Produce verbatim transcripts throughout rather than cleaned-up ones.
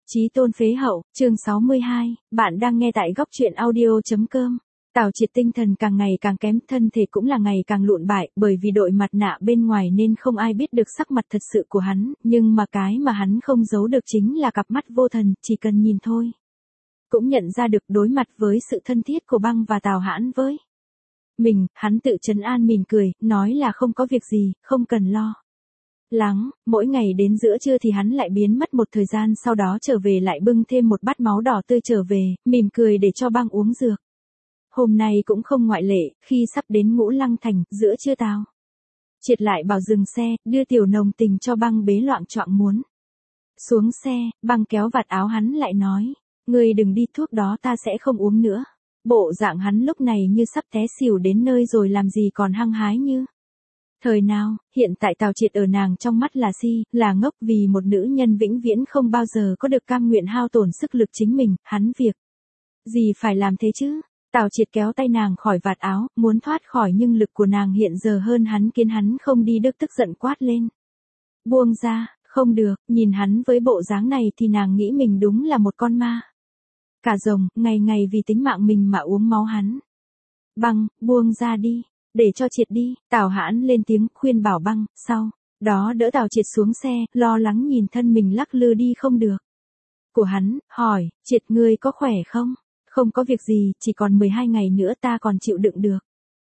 Chí tôn phế hậu, chương sáu mươi hai, bạn đang nghe tại góc truyện audio.com. Tào Triệt tinh thần càng ngày càng kém, thân thể cũng là ngày càng lụn bại, bởi vì đội mặt nạ bên ngoài nên không ai biết được sắc mặt thật sự của hắn, nhưng mà cái mà hắn không giấu được chính là cặp mắt vô thần, chỉ cần nhìn thôi. Cũng nhận ra được đối mặt với sự thân thiết của Băng và Tào Hãn với mình, hắn tự trấn an mỉm cười, nói là không có việc gì, không cần lo lắng. Mỗi ngày đến giữa trưa thì hắn lại biến mất một thời gian, sau đó trở về lại bưng thêm một bát máu đỏ tươi trở về, mỉm cười để cho Băng uống dược. Hôm nay cũng không ngoại lệ, khi sắp đến Ngũ Lăng Thành, giữa trưa Tào Triệt lại bảo dừng xe, đưa Tiểu Nồng Tình cho Băng bế loạng choạng muốn xuống xe. Băng kéo vạt áo hắn lại nói, ngươi đừng đi, thuốc đó ta sẽ không uống nữa. Bộ dạng hắn lúc này như sắp té xỉu đến nơi rồi, làm gì còn hăng hái như thời nào. Hiện tại Tào Triệt ở nàng trong mắt là si, là ngốc, vì một nữ nhân vĩnh viễn không bao giờ có được cam nguyện hao tổn sức lực chính mình, hắn việc gì phải làm thế chứ. Tào Triệt kéo tay nàng khỏi vạt áo, muốn thoát khỏi, nhưng lực của nàng hiện giờ hơn hắn khiến hắn không đi được, tức giận quát lên. Buông ra, không được. Nhìn hắn với bộ dáng này thì nàng nghĩ mình đúng là một con ma cả rồng, ngày ngày vì tính mạng mình mà uống máu hắn. Băng, buông ra đi, để cho Triệt đi. Tào Hãn lên tiếng khuyên bảo Băng, sau đó đỡ Tào Triệt xuống xe, lo lắng nhìn thân mình lắc lư đi không được của hắn, hỏi, Triệt ngươi có khỏe không? Không có việc gì, chỉ còn mười hai ngày nữa ta còn chịu đựng được.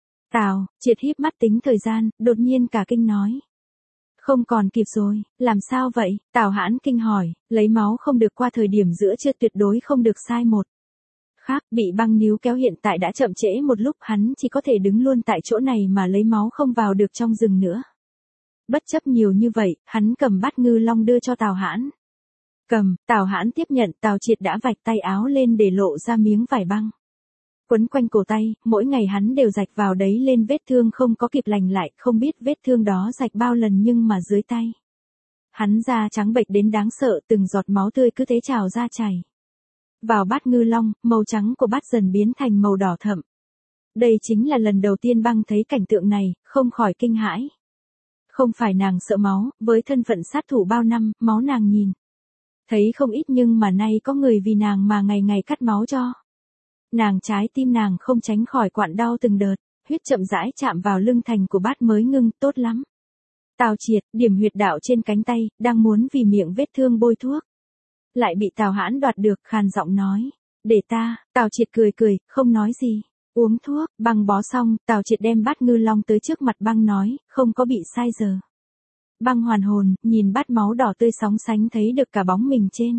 Tào Triệt híp mắt tính thời gian, đột nhiên cả kinh nói. Không còn kịp rồi, làm sao vậy? Tào Hãn kinh hỏi, lấy máu không được qua thời điểm giữa trưa, tuyệt đối không được sai một khác. Bị Băng níu kéo, hiện tại đã chậm trễ một lúc, hắn chỉ có thể đứng luôn tại chỗ này mà lấy máu không vào được trong rừng nữa. Bất chấp nhiều như vậy, hắn cầm bát ngư long đưa cho Tào Hãn. Cầm, Tào Hãn tiếp nhận. Tào Triệt đã vạch tay áo lên để lộ ra miếng vải băng quấn quanh cổ tay, mỗi ngày hắn đều rạch vào đấy lên vết thương không có kịp lành lại, không biết vết thương đó rạch bao lần, nhưng mà dưới tay hắn da trắng bệch đến đáng sợ, từng giọt máu tươi cứ thế trào ra chảy vào bát ngư long, màu trắng của bát dần biến thành màu đỏ thẫm. Đây chính là lần đầu tiên Băng thấy cảnh tượng này, không khỏi kinh hãi. Không phải nàng sợ máu, với thân phận sát thủ bao năm, máu nàng nhìn thấy không ít, nhưng mà nay có người vì nàng mà ngày ngày cắt máu cho nàng, trái tim nàng không tránh khỏi quặn đau từng đợt. Huyết chậm rãi chạm vào lưng thành của bát mới ngưng, tốt lắm. Tào Triệt điểm huyệt đạo trên cánh tay, đang muốn vì miệng vết thương bôi thuốc, lại bị Tào Hãn đoạt được, khàn giọng nói, để ta. Tào Triệt cười cười, không nói gì. Uống thuốc. Băng bó xong, Tào Triệt đem bát ngư long tới trước mặt Băng nói, không có bị sai giờ. Băng hoàn hồn, nhìn bát máu đỏ tươi sóng sánh, thấy được cả bóng mình trên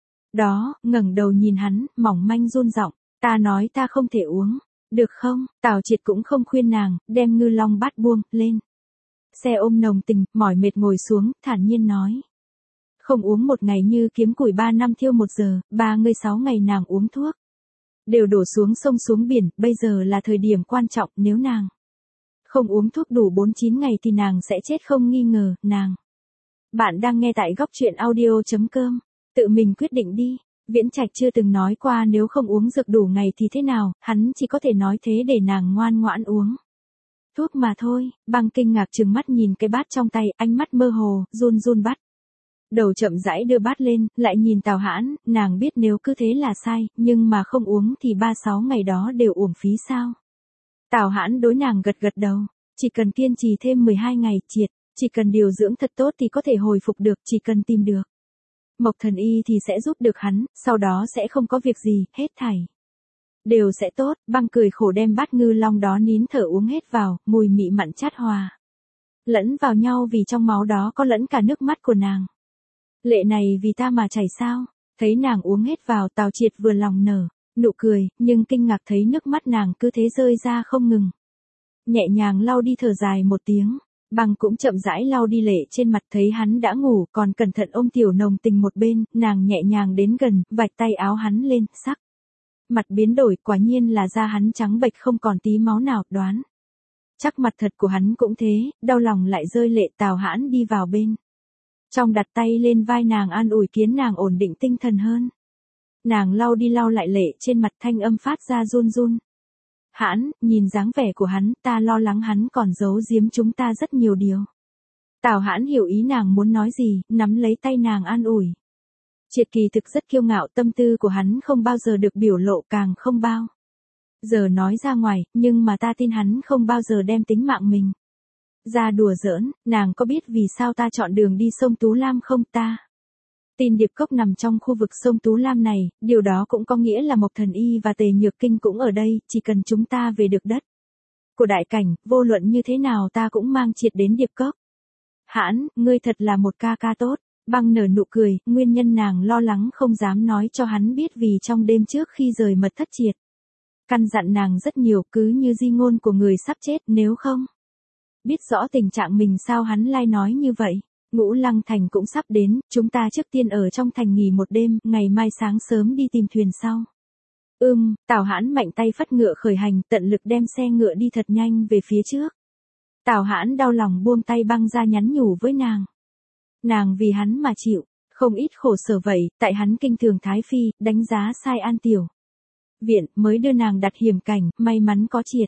đó, ngẩng đầu nhìn hắn, mỏng manh run giọng, ta nói ta không thể uống, được không? Tào Triệt cũng không khuyên nàng, đem ngư long bát buông lên xe, ôm Nồng Tình, mỏi mệt ngồi xuống, thản nhiên nói. Không uống một ngày như kiếm củi ba năm thiêu một giờ, ba mươi sáu ngày nàng uống thuốc đều đổ xuống sông xuống biển, bây giờ là thời điểm quan trọng, nếu nàng không uống thuốc đủ bốn chín ngày thì nàng sẽ chết không nghi ngờ. Nàng. Bạn đang nghe tại góc truyện audio.com. Tự mình quyết định đi. Viễn Trạch chưa từng nói qua nếu không uống dược đủ ngày thì thế nào, hắn chỉ có thể nói thế để nàng ngoan ngoãn uống thuốc mà thôi. Băng kinh ngạc trừng mắt nhìn cái bát trong tay, ánh mắt mơ hồ, run run bắt đầu chậm rãi đưa bát lên, lại nhìn Tào Hãn, nàng biết nếu cứ thế là sai, nhưng mà không uống thì ba sáu ngày đó đều uổng phí sao? Tào Hãn đối nàng gật gật đầu, chỉ cần kiên trì thêm mười hai ngày, Triệt, chỉ cần điều dưỡng thật tốt thì có thể hồi phục được, chỉ cần tìm được Mộc Thần Y thì sẽ giúp được hắn, sau đó sẽ không có việc gì, hết thảy đều sẽ tốt. Băng cười khổ đem bát ngư long đó nín thở uống hết vào, mùi mị mặn chát hòa lẫn vào nhau, vì trong máu đó có lẫn cả nước mắt của nàng. Lệ này vì ta mà chảy sao? Thấy nàng uống hết vào, Tào Triệt vừa lòng nở nụ cười, nhưng kinh ngạc thấy nước mắt nàng cứ thế rơi ra không ngừng. Nhẹ nhàng lau đi, thở dài một tiếng. Băng cũng chậm rãi lau đi lệ trên mặt, thấy hắn đã ngủ, còn cẩn thận ôm Tiểu Nồng Tình một bên, nàng nhẹ nhàng đến gần, vạch tay áo hắn lên, sắc mặt biến đổi, quả nhiên là da hắn trắng bệch không còn tí máu nào, đoán chắc mặt thật của hắn cũng thế, đau lòng lại rơi lệ. Tào Hãn đi vào bên trong, đặt tay lên vai nàng an ủi, khiến nàng ổn định tinh thần hơn. Nàng lau đi lau lại lệ trên mặt, thanh âm phát ra run run. Hãn, nhìn dáng vẻ của hắn, ta lo lắng hắn còn giấu giếm chúng ta rất nhiều điều. Tào Hãn hiểu ý nàng muốn nói gì, nắm lấy tay nàng an ủi. Triệt kỳ thực rất kiêu ngạo, tâm tư của hắn không bao giờ được biểu lộ, càng không bao giờ nói ra ngoài, nhưng mà ta tin hắn không bao giờ đem tính mạng mình ra đùa giỡn. Nàng có biết vì sao ta chọn đường đi sông Tú Lam không? Ta tin Điệp Cốc nằm trong khu vực sông Tú Lam này, điều đó cũng có nghĩa là Mộc Thần Y và Tề Nhược Kinh cũng ở đây, chỉ cần chúng ta về được đất của đại cảnh, vô luận như thế nào ta cũng mang Triệt đến Điệp Cốc. Hãn, ngươi thật là một ca ca tốt. Băng nở nụ cười, nguyên nhân nàng lo lắng không dám nói cho hắn biết vì trong đêm trước khi rời mật thất Triệt căn dặn nàng rất nhiều, cứ như di ngôn của người sắp chết, nếu không biết rõ tình trạng mình sao hắn lai nói như vậy. Ngũ Lăng Thành cũng sắp đến, chúng ta trước tiên ở trong thành nghỉ một đêm, ngày mai sáng sớm đi tìm thuyền sau. Ừm, Tào Hãn mạnh tay phất ngựa khởi hành, tận lực đem xe ngựa đi thật nhanh về phía trước. Tào Hãn đau lòng buông tay băng ra nhắn nhủ với nàng. Nàng vì hắn mà chịu, không ít khổ sở vậy, tại hắn kinh thường Thái Phi, đánh giá sai An Tiểu Viện, mới đưa nàng đặt hiểm cảnh, may mắn có Triệt.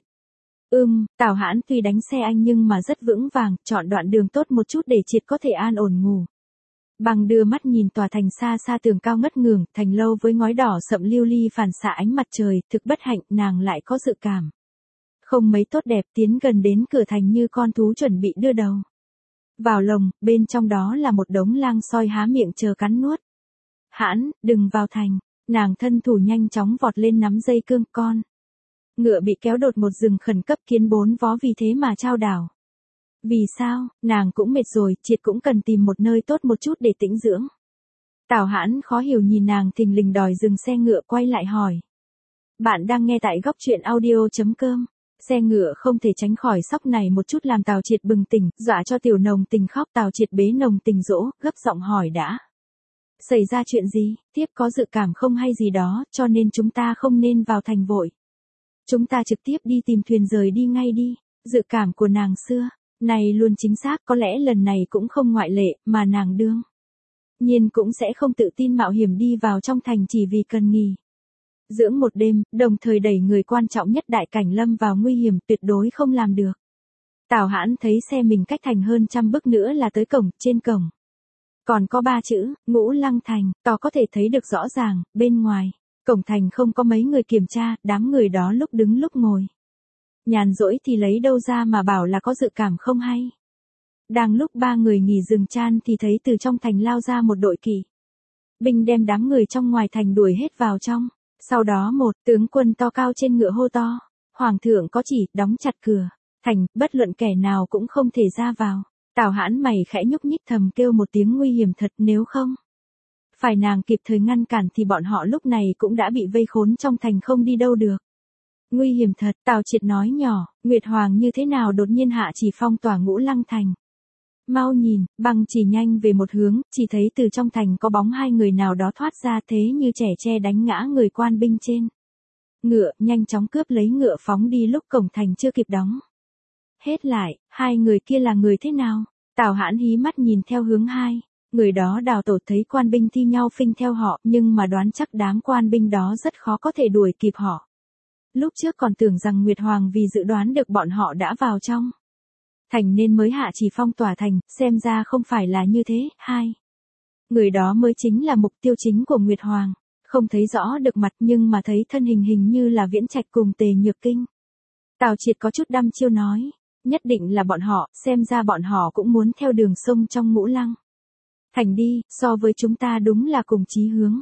Ừm, Tào Hãn tuy đánh xe anh nhưng mà rất vững vàng, chọn đoạn đường tốt một chút để Triệt có thể an ổn ngủ. Bằng đưa mắt nhìn tòa thành xa xa tường cao ngất ngường, thành lâu với ngói đỏ sậm lưu ly phản xạ ánh mặt trời, thực bất hạnh, nàng lại có dự cảm không mấy tốt đẹp, tiến gần đến cửa thành như con thú chuẩn bị đưa đầu vào lồng, bên trong đó là một đống lang soi há miệng chờ cắn nuốt. Hãn, đừng vào thành. Nàng thân thủ nhanh chóng vọt lên nắm dây cương, con ngựa bị kéo đột một rừng khẩn cấp, kiến bốn vó vì thế mà chao đảo. Vì sao? Nàng cũng mệt rồi, Triệt cũng cần tìm một nơi tốt một chút để tĩnh dưỡng. Tào Hãn khó hiểu nhìn nàng thình lình đòi dừng xe ngựa, quay lại hỏi. Bạn đang nghe tại góc truyện audio.com. Xe ngựa không thể tránh khỏi sóc này một chút làm Tào Triệt bừng tỉnh, dọa cho tiểu Nồng Tình khóc. Tào Triệt bế Nồng Tình dỗ, gấp giọng hỏi đã xảy ra chuyện gì? Tiếp có dự cảm không hay gì đó, cho nên chúng ta không nên vào thành vội. Chúng ta trực tiếp đi tìm thuyền rời đi ngay đi. Dự cảm của nàng xưa này luôn chính xác, có lẽ lần này cũng không ngoại lệ, mà nàng đương nhiên cũng sẽ không tự tin mạo hiểm đi vào trong thành chỉ vì cần nghỉ dưỡng một đêm, đồng thời đẩy người quan trọng nhất đại cảnh lâm vào nguy hiểm, tuyệt đối không làm được. Tào Hãn thấy xe mình cách thành hơn trăm bước nữa là tới cổng, trên cổng còn có ba chữ, Ngũ Lăng Thành, tỏ có thể thấy được rõ ràng, bên ngoài cổng thành không có mấy người kiểm tra, đám người đó lúc đứng lúc ngồi nhàn rỗi thì lấy đâu ra mà bảo là có dự cảm không hay. Đang lúc ba người nghỉ dừng chan thì thấy từ trong thành lao ra một đội kỵ binh đem đám người trong ngoài thành đuổi hết vào trong. Sau đó một tướng quân to cao trên ngựa hô to, Hoàng thượng có chỉ, đóng chặt cửa thành, bất luận kẻ nào cũng không thể ra vào. Tào Hãn mày khẽ nhúc nhích thầm kêu một tiếng nguy hiểm thật, nếu không phải nàng kịp thời ngăn cản thì bọn họ lúc này cũng đã bị vây khốn trong thành không đi đâu được. Nguy hiểm thật, Tào Triệt nói nhỏ, Nguyệt Hoàng như thế nào đột nhiên hạ chỉ phong tỏa Ngũ Lăng Thành. Mau nhìn, băng chỉ nhanh về một hướng, chỉ thấy từ trong thành có bóng hai người nào đó thoát ra, thế như trẻ tre đánh ngã người quan binh trên ngựa, nhanh chóng cướp lấy ngựa phóng đi lúc cổng thành chưa kịp đóng hết lại. Hai người kia là người thế nào? Tào Hãn hí mắt nhìn theo hướng hai người đó đào tẩu, thấy quan binh thi nhau phinh theo họ, nhưng mà đoán chắc đám quan binh đó rất khó có thể đuổi kịp họ. Lúc trước còn tưởng rằng Nguyệt Hoàng vì dự đoán được bọn họ đã vào trong thành nên mới hạ chỉ phong tỏa thành, xem ra không phải là như thế. Hai người đó mới chính là mục tiêu chính của Nguyệt Hoàng. Không thấy rõ được mặt nhưng mà thấy thân hình hình như là Viễn Trạch cùng Tề Nhược Kinh. Tào Triệt có chút đăm chiêu nói, nhất định là bọn họ, xem ra bọn họ cũng muốn theo đường sông trong Ngũ Lăng Thành đi, so với chúng ta đúng là cùng chí hướng.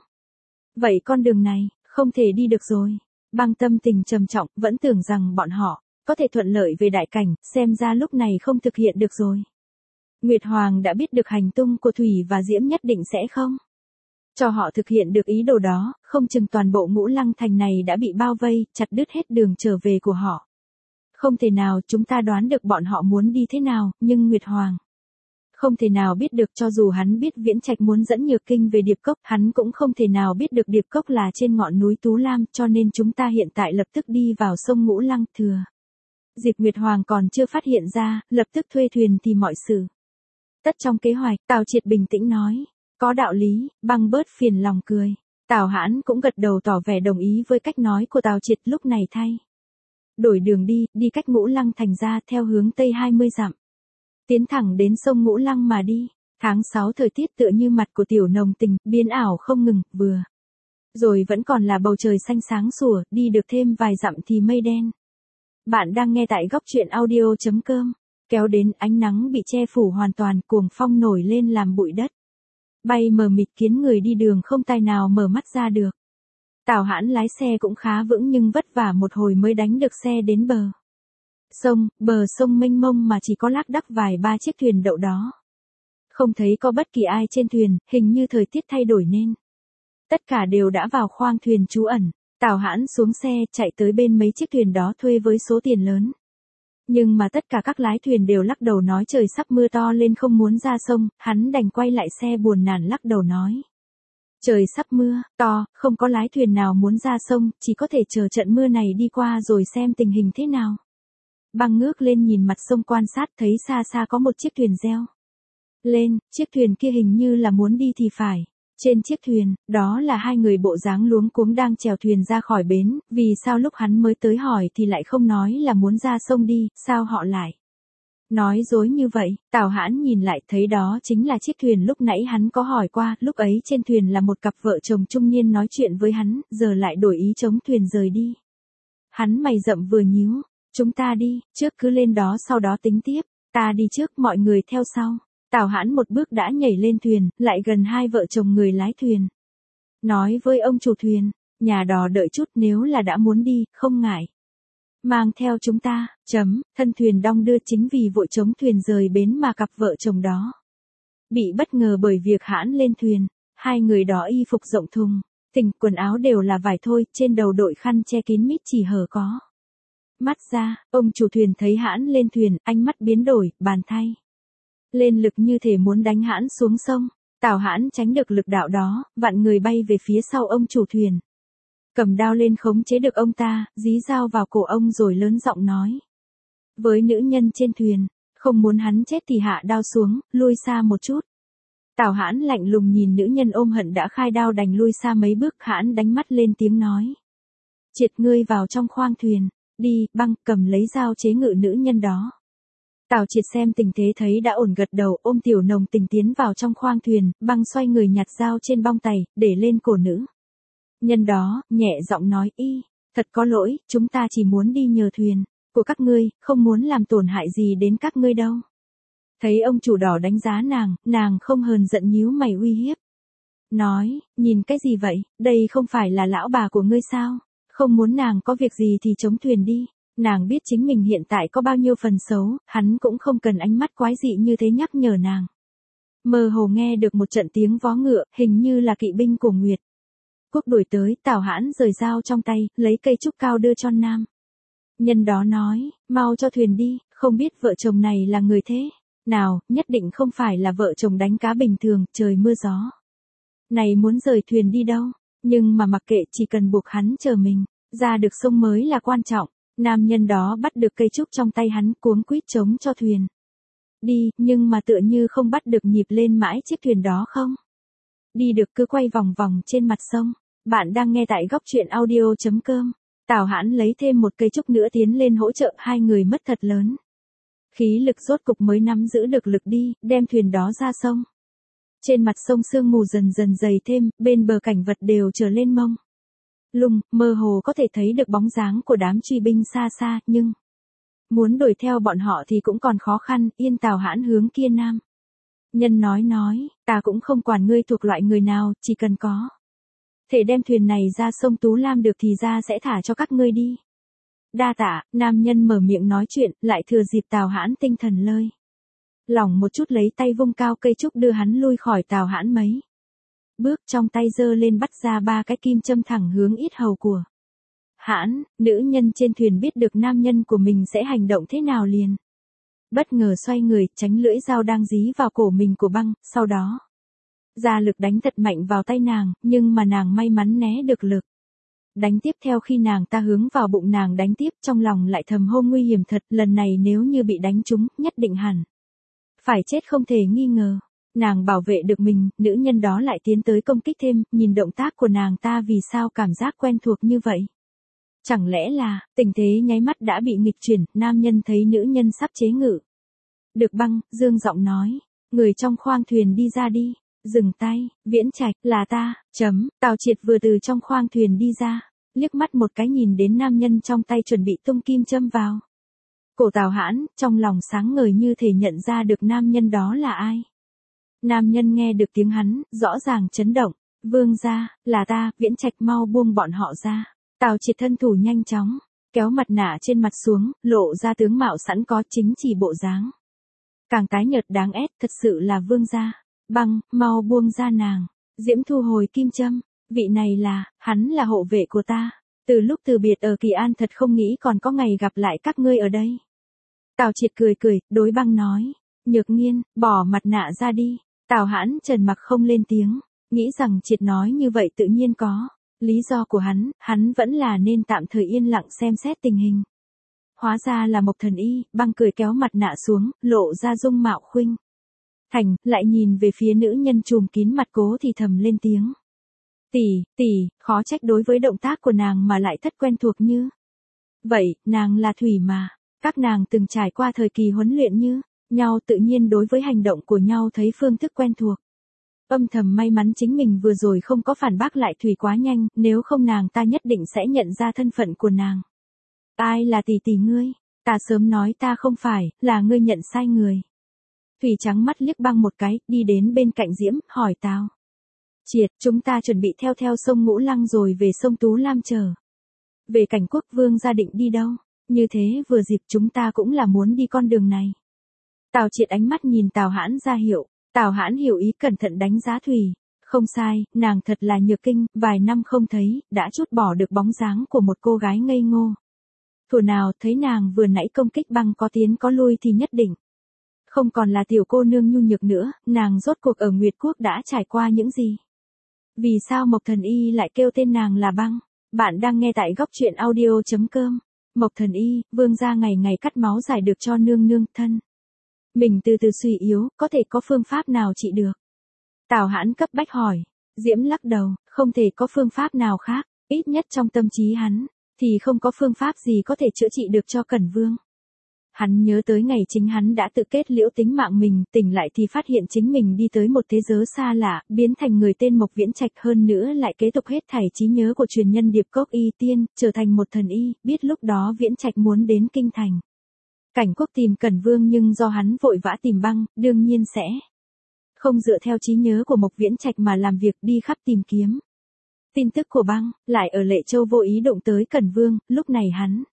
Vậy con đường này, không thể đi được rồi. Băng tâm tình trầm trọng, vẫn tưởng rằng bọn họ có thể thuận lợi về đại cảnh, xem ra lúc này không thực hiện được rồi. Nguyệt Hoàng đã biết được hành tung của Thủy và Diễm, nhất định sẽ không cho họ thực hiện được ý đồ đó, không chừng toàn bộ Ngũ Lăng Thành này đã bị bao vây, chặt đứt hết đường trở về của họ. Không thể nào, chúng ta đoán được bọn họ muốn đi thế nào, nhưng Nguyệt Hoàng không thể nào biết được, cho dù hắn biết Viễn Trạch muốn dẫn Nhược Kinh về Điệp Cốc, hắn cũng không thể nào biết được Điệp Cốc là trên ngọn núi Tú Lam, cho nên chúng ta hiện tại lập tức đi vào sông Ngũ Lăng, thừa dịp Nguyệt Hoàng còn chưa phát hiện ra, lập tức thuê thuyền thì mọi sự tất trong kế hoạch. Tào Triệt bình tĩnh nói, có đạo lý. Băng bớt phiền lòng cười. Tào Hãn cũng gật đầu tỏ vẻ đồng ý với cách nói của Tào Triệt, lúc này thay đổi đường đi, đi cách Ngũ Lăng Thành ra theo hướng tây hai mươi dặm. Tiến thẳng đến sông Ngũ Lăng mà đi. Tháng sáu thời tiết tựa như mặt của tiểu nồng tình, biến ảo không ngừng, vừa. Rồi vẫn còn là bầu trời xanh sáng sủa, đi được thêm vài dặm thì mây đen. Bạn đang nghe tại góc truyện audio.com. Kéo đến ánh nắng bị che phủ hoàn toàn, cuồng phong nổi lên làm bụi đất. Bay mờ mịt khiến người đi đường không tài nào mở mắt ra được. Tào Hãn lái xe cũng khá vững nhưng vất vả một hồi mới đánh được xe đến bờ. Sông, bờ sông mênh mông mà chỉ có lác đác vài ba chiếc thuyền đậu đó. Không thấy có bất kỳ ai trên thuyền, hình như thời tiết thay đổi nên. Tất cả đều đã vào khoang thuyền trú ẩn. Tào Hãn xuống xe chạy tới bên mấy chiếc thuyền đó thuê với số tiền lớn. Nhưng mà tất cả các lái thuyền đều lắc đầu nói trời sắp mưa to lên không muốn ra sông, hắn đành quay lại xe buồn nản lắc đầu nói. Trời sắp mưa, to, không có lái thuyền nào muốn ra sông, chỉ có thể chờ trận mưa này đi qua rồi xem tình hình thế nào. Băng ngước lên nhìn mặt sông quan sát thấy xa xa có một chiếc thuyền reo lên, chiếc thuyền kia hình như là muốn đi thì phải. Trên chiếc thuyền, đó là hai người bộ dáng luống cuống đang chèo thuyền ra khỏi bến, vì sao lúc hắn mới tới hỏi thì lại không nói là muốn ra sông đi, sao họ lại nói dối như vậy. Tào Hãn nhìn lại thấy đó chính là chiếc thuyền lúc nãy hắn có hỏi qua, lúc ấy trên thuyền là một cặp vợ chồng trung niên nói chuyện với hắn, giờ lại đổi ý chống thuyền rời đi. Hắn mày rậm vừa nhíu, chúng ta đi, trước cứ lên đó sau đó tính tiếp, ta đi trước mọi người theo sau. Tào Hãn một bước đã nhảy lên thuyền, lại gần hai vợ chồng người lái thuyền. Nói với ông chủ thuyền, nhà đò đợi chút nếu là đã muốn đi, không ngại. Mang theo chúng ta, chấm, thân thuyền đong đưa chính vì vội chống thuyền rời bến mà cặp vợ chồng đó bị bất ngờ bởi việc Hãn lên thuyền, hai người đó y phục rộng thùng, thình quần áo đều là vải thôi, trên đầu đội khăn che kín mít chỉ hở có mắt ra, ông chủ thuyền thấy Hãn lên thuyền, ánh mắt biến đổi, bàn thay lên lực như thể muốn đánh Hãn xuống sông. Tào Hãn tránh được lực đạo đó, vặn người bay về phía sau ông chủ thuyền. Cầm đao lên khống chế được ông ta, dí dao vào cổ ông rồi lớn giọng nói. Với nữ nhân trên thuyền, không muốn hắn chết thì hạ đao xuống, lui xa một chút. Tào Hãn lạnh lùng nhìn nữ nhân ôm hận đã khai đao đành lui xa mấy bước. Hãn đánh mắt lên tiếng nói. Triệt ngươi vào trong khoang thuyền, đi, băng, cầm lấy dao chế ngự nữ nhân đó. Tào Triệt xem tình thế thấy đã ổn gật đầu ôm tiểu nồng tình tiến vào trong khoang thuyền, băng xoay người nhặt dao trên bong tày, để lên cổ nữ nhân đó, nhẹ giọng nói y, thật có lỗi, chúng ta chỉ muốn đi nhờ thuyền của các ngươi, không muốn làm tổn hại gì đến các ngươi đâu. Thấy ông chủ đỏ đánh giá nàng, nàng không hờn giận nhíu mày uy hiếp. Nói, nhìn cái gì vậy, đây không phải là lão bà của ngươi sao, không muốn nàng có việc gì thì chống thuyền đi. Nàng biết chính mình hiện tại có bao nhiêu phần xấu, hắn cũng không cần ánh mắt quái dị như thế nhắc nhở nàng. Mơ hồ nghe được một trận tiếng vó ngựa, hình như là kỵ binh của Nguyệt Quốc đuổi tới, Tào Hãn rời dao trong tay, lấy cây trúc cao đưa cho nam nhân đó nói, mau cho thuyền đi, không biết vợ chồng này là người thế nào, nhất định không phải là vợ chồng đánh cá bình thường, trời mưa gió này muốn rời thuyền đi đâu, nhưng mà mặc kệ, chỉ cần buộc hắn chờ mình ra được sông mới là quan trọng. Nam nhân đó bắt được cây trúc trong tay hắn, cuống quýt chống cho thuyền đi, nhưng mà tựa như không bắt được nhịp lên mãi chiếc thuyền đó không đi được, cứ quay vòng vòng trên mặt sông. Bạn đang nghe tại góc truyện audio.com. Tào Hãn lấy thêm một cây trúc nữa tiến lên hỗ trợ, hai người mất thật lớn khí lực rốt cục mới nắm giữ được lực đi, đem thuyền đó ra sông. Trên mặt sông sương mù dần dần dày thêm, bên bờ cảnh vật đều trở lên mông lung, mơ hồ có thể thấy được bóng dáng của đám truy binh xa xa, nhưng muốn đuổi theo bọn họ thì cũng còn khó khăn. Yên, Tào Hãn hướng kia nam nhân nói nói, ta cũng không quản ngươi thuộc loại người nào, chỉ cần có thể đem thuyền này ra sông Tú Lam được thì ra sẽ thả cho các ngươi đi. Đa tạ. Nam nhân mở miệng nói chuyện, lại thừa dịp Tào Hãn tinh thần lơi lỏng một chút lấy tay vung cao cây trúc đưa hắn lui khỏi Tào Hãn mấy bước, trong tay giơ lên bắt ra ba cái kim châm thẳng hướng yết hầu của Hãn. Nữ nhân trên thuyền biết được nam nhân của mình sẽ hành động thế nào liền bất ngờ xoay người, tránh lưỡi dao đang dí vào cổ mình của băng, sau đó ra lực đánh thật mạnh vào tay nàng, nhưng mà nàng may mắn né được lực đánh tiếp theo. Khi nàng ta hướng vào bụng nàng đánh tiếp, trong lòng lại thầm hô nguy hiểm thật, lần này nếu như bị đánh trúng, nhất định hẳn phải chết không thể nghi ngờ. Nàng bảo vệ được mình, nữ nhân đó lại tiến tới công kích thêm, nhìn động tác của nàng ta vì sao cảm giác quen thuộc như vậy. Chẳng lẽ là, tình thế nháy mắt đã bị nghịch chuyển, nam nhân thấy nữ nhân sắp chế ngự được băng, dương giọng nói, Người trong khoang thuyền đi ra đi. Dừng tay, Viễn Trạch, là ta, chấm, Tào Triệt vừa từ trong khoang thuyền đi ra, liếc mắt một cái nhìn đến nam nhân trong tay chuẩn bị tung kim châm vào. Cổ Tào Hãn, trong lòng sáng ngời như thể nhận ra được nam nhân đó là ai. Nam nhân nghe được tiếng hắn, rõ ràng chấn động, vương gia, là ta, Viễn Trạch mau buông bọn họ ra. Tào Triệt thân thủ nhanh chóng, kéo mặt nạ trên mặt xuống, lộ ra tướng mạo sẵn có chính chỉ bộ dáng. Càng tái nhợt đáng ghét, thật sự là vương gia. Băng, mau buông ra nàng. Diễm thu hồi kim châm, vị này là, hắn là hộ vệ của ta. Từ lúc từ biệt ở Kỳ An thật không nghĩ còn có ngày gặp lại các ngươi ở đây. Tào Triệt cười cười, đối Băng nói. Nhược Nghiên, bỏ mặt nạ ra đi. Tào Hãn trần mặc không lên tiếng, nghĩ rằng Triệt nói như vậy tự nhiên có. Lý do của hắn, hắn vẫn là nên tạm thời yên lặng xem xét tình hình. Hóa ra là Mộc Thần Y, Băng cười kéo mặt nạ xuống, lộ ra dung mạo khuynh thành, lại nhìn về phía nữ nhân trùm kín mặt cố thì thầm lên tiếng. Tỷ, tỷ, khó trách đối với động tác của nàng mà lại thất quen thuộc như. Vậy, nàng là Thủy mà, các nàng từng trải qua thời kỳ huấn luyện như, nhau tự nhiên đối với hành động của nhau thấy phương thức quen thuộc. Âm thầm may mắn chính mình vừa rồi không có phản bác lại Thủy quá nhanh, nếu không nàng ta nhất định sẽ nhận ra thân phận của nàng. Ai là tỷ tỷ ngươi? Ta sớm nói ta không phải, là ngươi nhận sai người. Thủy trắng mắt liếc Băng một cái, đi đến bên cạnh Diễm, hỏi Tào Triệt, chúng ta chuẩn bị theo theo sông Ngũ Lăng rồi về sông Tú Lam chờ. Về Cảnh Quốc vương gia định đi đâu? Như thế vừa dịp chúng ta cũng là muốn đi con đường này. Tào Triệt ánh mắt nhìn Tào Hãn ra hiệu, Tào Hãn hiểu ý cẩn thận đánh giá Thủy. Không sai, nàng thật là nhược kinh, vài năm không thấy, đã chút bỏ được bóng dáng của một cô gái ngây ngô. Thuở nào thấy nàng vừa nãy công kích Băng có tiến có lui thì nhất định. Không còn là tiểu cô nương nhu nhược nữa, nàng rốt cuộc ở Nguyệt Quốc đã trải qua những gì? Vì sao Mộc Thần Y lại kêu tên nàng là Băng? Bạn đang nghe tại góc truyện audio chấm com. Mộc Thần Y, vương gia ngày ngày cắt máu giải được cho nương nương thân. Mình từ từ suy yếu, có thể có phương pháp nào trị được? Tào Hãn cấp bách hỏi. Diễm lắc đầu, không thể có phương pháp nào khác, ít nhất trong tâm trí hắn, thì không có phương pháp gì có thể chữa trị được cho Cẩn Vương. Hắn nhớ tới ngày chính hắn đã tự kết liễu tính mạng mình, tỉnh lại thì phát hiện chính mình đi tới một thế giới xa lạ, biến thành người tên Mộc Viễn Trạch, hơn nữa lại kế tục hết thảy trí nhớ của truyền nhân Điệp Cốc Y Tiên, trở thành một thần y, biết lúc đó Viễn Trạch muốn đến kinh thành. Cảnh Quốc tìm Cẩn Vương nhưng do hắn vội vã tìm Băng, đương nhiên sẽ không dựa theo trí nhớ của Mộc Viễn Trạch mà làm việc đi khắp tìm kiếm. Tin tức của Băng, lại ở Lệ Châu vô ý động tới Cẩn Vương, lúc này hắn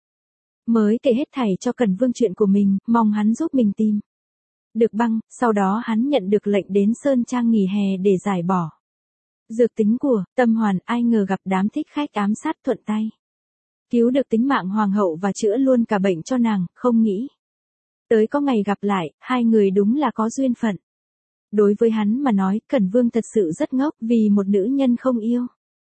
mới kể hết thảy cho Cẩn Vương chuyện của mình, mong hắn giúp mình tìm được Băng, sau đó hắn nhận được lệnh đến Sơn Trang nghỉ hè để giải bỏ dược tính của Tâm Hoàn, ai ngờ gặp đám thích khách ám sát thuận tay. Cứu được tính mạng hoàng hậu và chữa luôn cả bệnh cho nàng, không nghĩ tới có ngày gặp lại, hai người đúng là có duyên phận. Đối với hắn mà nói, Cẩn Vương thật sự rất ngốc vì một nữ nhân không yêu.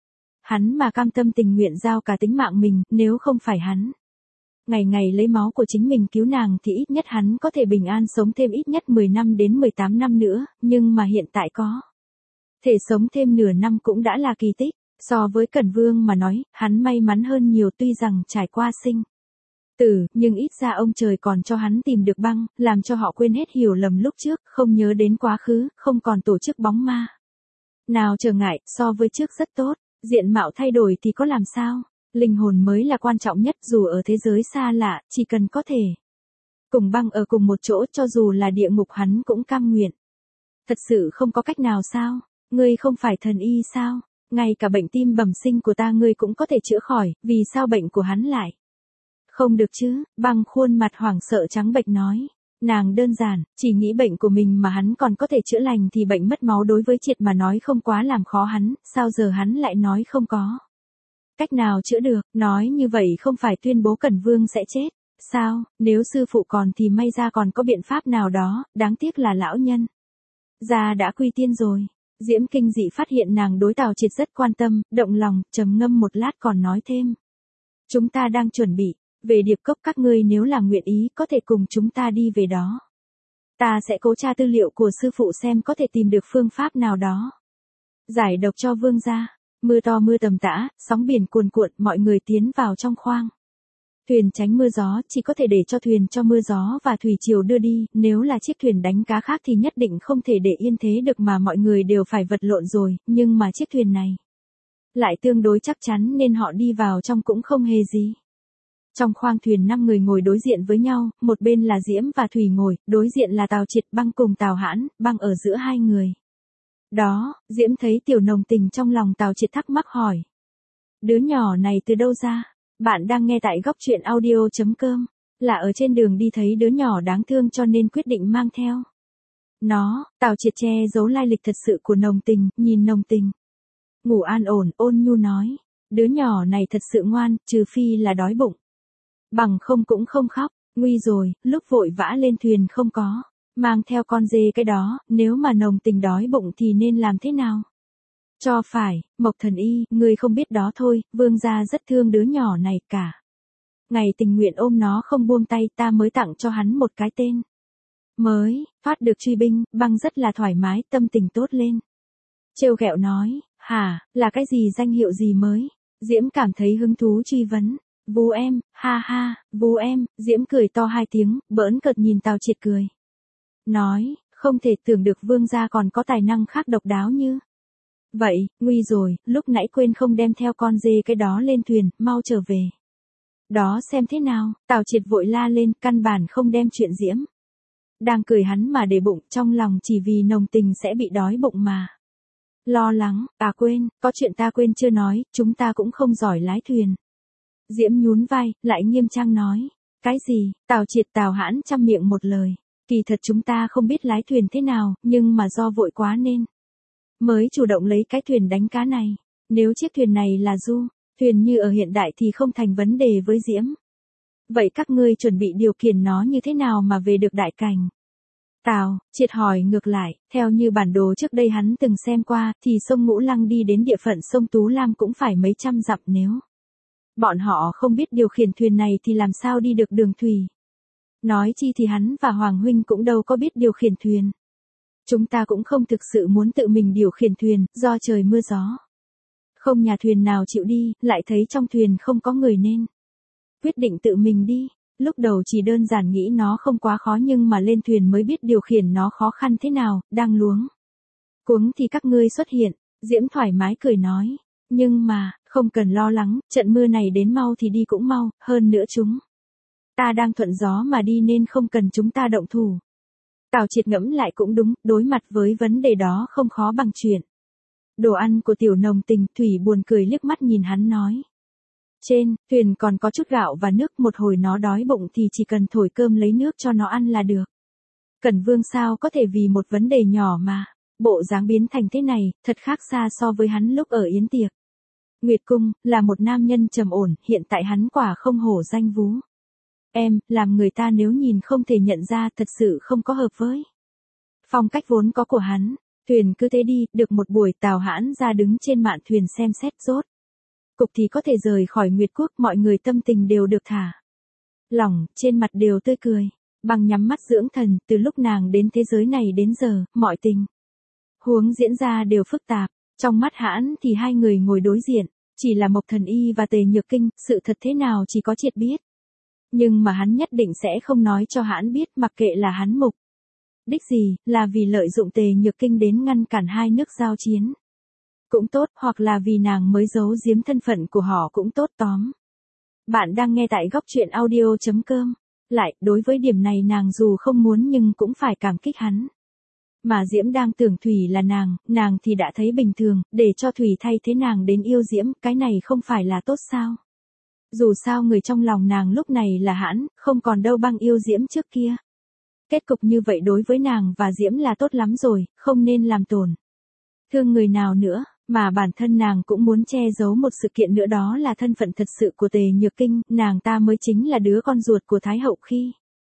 Hắn mà cam tâm tình nguyện giao cả tính mạng mình, nếu không phải hắn ngày ngày lấy máu của chính mình cứu nàng thì ít nhất hắn có thể bình an sống thêm ít nhất mười năm đến mười tám năm nữa, nhưng mà hiện tại có thể sống thêm nửa năm cũng đã là kỳ tích. So với Cẩn Vương mà nói, hắn may mắn hơn nhiều, tuy rằng trải qua sinh tử, nhưng ít ra ông trời còn cho hắn tìm được Băng, làm cho họ quên hết hiểu lầm lúc trước, không nhớ đến quá khứ, không còn tổ chức bóng ma nào trở ngại, so với trước rất tốt. Diện mạo thay đổi thì có làm sao? Linh hồn mới là quan trọng nhất, dù ở thế giới xa lạ, chỉ cần có thể cùng Băng ở cùng một chỗ, cho dù là địa ngục hắn cũng cam nguyện. Thật sự không có cách nào sao? Ngươi không phải thần y sao? Ngay cả bệnh tim bẩm sinh của ta ngươi cũng có thể chữa khỏi, vì sao bệnh của hắn lại không được chứ? Băng khuôn mặt hoảng sợ trắng bệch nói. Nàng đơn giản, chỉ nghĩ bệnh của mình mà hắn còn có thể chữa lành thì bệnh mất máu đối với Triệt mà nói không quá làm khó hắn, sao giờ hắn lại nói không có cách nào chữa được, nói như vậy không phải tuyên bố Cẩn Vương sẽ chết, sao, nếu sư phụ còn thì may ra còn có biện pháp nào đó, đáng tiếc là lão nhân già đã quy tiên rồi. Diễm kinh dị phát hiện nàng đối Tào Triệt rất quan tâm, động lòng, trầm ngâm một lát còn nói thêm. Chúng ta đang chuẩn bị về Điệp Cốc, các ngươi nếu là nguyện ý có thể cùng chúng ta đi về đó. Ta sẽ cố tra tư liệu của sư phụ xem có thể tìm được phương pháp nào đó giải độc cho vương gia. Mưa to mưa tầm tã, sóng biển cuồn cuộn, mọi người tiến vào trong khoang Thuyền tránh mưa gió, chỉ có thể để cho thuyền cho mưa gió và thủy triều đưa đi, nếu là chiếc thuyền đánh cá khác thì nhất định không thể để yên thế được mà mọi người đều phải vật lộn rồi, nhưng mà chiếc thuyền này lại tương đối chắc chắn nên họ đi vào trong cũng không hề gì. Trong khoang thuyền năm người ngồi đối diện với nhau, một bên là Diễm và Thủy ngồi, đối diện là Tào Triệt Băng cùng Tào Hãn, Băng ở giữa hai người. Đó, Diễm thấy Tiểu Nồng Tình trong lòng Tào Triệt thắc mắc hỏi. Đứa nhỏ này từ đâu ra? Bạn đang nghe tại góc truyện audio chấm com. Là ở trên đường đi thấy đứa nhỏ đáng thương cho nên quyết định mang theo. Nó, Tào Triệt che giấu lai lịch thật sự của Nồng Tình, nhìn Nồng Tình. Ngủ an ổn, ôn nhu nói. Đứa nhỏ này thật sự ngoan, trừ phi là đói bụng. Bằng không cũng không khóc, nguy rồi, lúc vội vã lên thuyền không có. Mang theo con dê cái đó, nếu mà Nồng Tình đói bụng thì nên làm thế nào? Cho phải, Mộc Thần Y, ngươi không biết đó thôi, vương gia rất thương đứa nhỏ này cả. Ngày tình nguyện ôm nó không buông tay ta mới tặng cho hắn một cái tên. Mới, thoát được truy binh, Băng rất là thoải mái, tâm tình tốt lên. Trêu ghẹo nói, hả, là cái gì danh hiệu gì mới? Diễm cảm thấy hứng thú truy vấn. Vú em, ha ha, vú em, Diễm cười to hai tiếng, bỡn cợt nhìn Tào Triệt cười. Nói, không thể tưởng được vương gia còn có tài năng khác độc đáo như. Vậy, nguy rồi, lúc nãy quên không đem theo con dê cái đó lên thuyền, mau trở về. Đó xem thế nào, Tào Triệt vội la lên, căn bản không đem chuyện Diễm. Đang cười hắn mà để bụng, trong lòng chỉ vì Nồng Tình sẽ bị đói bụng mà. Lo lắng, à quên, có chuyện ta quên chưa nói, chúng ta cũng không giỏi lái thuyền. Diễm nhún vai, lại nghiêm trang nói. Cái gì, Tào Triệt Tào Hãn chăm miệng một lời. Kỳ thật chúng ta không biết lái thuyền thế nào, nhưng mà do vội quá nên mới chủ động lấy cái thuyền đánh cá này. Nếu chiếc thuyền này là du, thuyền như ở hiện đại thì không thành vấn đề với Diễm. Vậy các ngươi chuẩn bị điều khiển nó như thế nào mà về được đại cảnh? Tào Triệt hỏi ngược lại, theo như bản đồ trước đây hắn từng xem qua, thì sông Ngũ Lăng đi đến địa phận sông Tú Lam cũng phải mấy trăm dặm nếu bọn họ không biết điều khiển thuyền này thì làm sao đi được đường thủy. Nói chi thì hắn và Hoàng Huynh cũng đâu có biết điều khiển thuyền. Chúng ta cũng không thực sự muốn tự mình điều khiển thuyền, do trời mưa gió. Không nhà thuyền nào chịu đi, lại thấy trong thuyền không có người nên quyết định tự mình đi. Lúc đầu chỉ đơn giản nghĩ nó không quá khó nhưng mà lên thuyền mới biết điều khiển nó khó khăn thế nào, đang luống cuống thì các ngươi xuất hiện. Diễm thoải mái cười nói. Nhưng mà, không cần lo lắng, trận mưa này đến mau thì đi cũng mau, hơn nữa chúng ta đang thuận gió mà đi nên không cần chúng ta động thủ. Tào Triệt ngẫm lại cũng đúng, đối mặt với vấn đề đó không khó bằng chuyện. Đồ ăn của Tiểu Nồng Tình, Thủy buồn cười liếc mắt nhìn hắn nói. Trên, thuyền còn có chút gạo và nước, một hồi nó đói bụng thì chỉ cần thổi cơm lấy nước cho nó ăn là được. Cẩn Vương sao có thể vì một vấn đề nhỏ mà, bộ dáng biến thành thế này, thật khác xa so với hắn lúc ở yến tiệc. Nguyệt Cung, là một nam nhân trầm ổn, hiện tại hắn quả không hổ danh vú em, làm người ta nếu nhìn không thể nhận ra, thật sự không có hợp với phong cách vốn có của hắn. Thuyền cứ thế đi, được một buổi Tào Hãn ra đứng trên mạn thuyền xem xét rốt cục thì có thể rời khỏi Nguyệt Quốc, mọi người tâm tình đều được thả lỏng, trên mặt đều tươi cười. Băng nhắm mắt dưỡng thần, từ lúc nàng đến thế giới này đến giờ, mọi tình huống diễn ra đều phức tạp. Trong mắt Hãn thì hai người ngồi đối diện, chỉ là Mộc Thần Y và Tề Nhược Kinh, sự thật thế nào chỉ có Triệt biết. Nhưng mà hắn nhất định sẽ không nói cho Hãn biết, mặc kệ là hắn mục đích gì, là vì lợi dụng Tề Nhược Kinh đến ngăn cản hai nước giao chiến cũng tốt, hoặc là vì nàng mới giấu giếm thân phận của họ cũng tốt tóm. Bạn đang nghe tại góc truyện audio chấm com. Lại, đối với điểm này nàng dù không muốn nhưng cũng phải cảm kích hắn. Mà Diễm đang tưởng Thủy là nàng, nàng thì đã thấy bình thường, để cho Thủy thay thế nàng đến yêu Diễm, cái này không phải là tốt sao? Dù sao người trong lòng nàng lúc này là Hãn, không còn đâu Băng yêu Diễm trước kia. Kết cục như vậy đối với nàng và Diễm là tốt lắm rồi, không nên làm tổn thương người nào nữa, mà bản thân nàng cũng muốn che giấu một sự kiện nữa, đó là thân phận thật sự của Tề Nhược Kinh, nàng ta mới chính là đứa con ruột của Thái hậu khi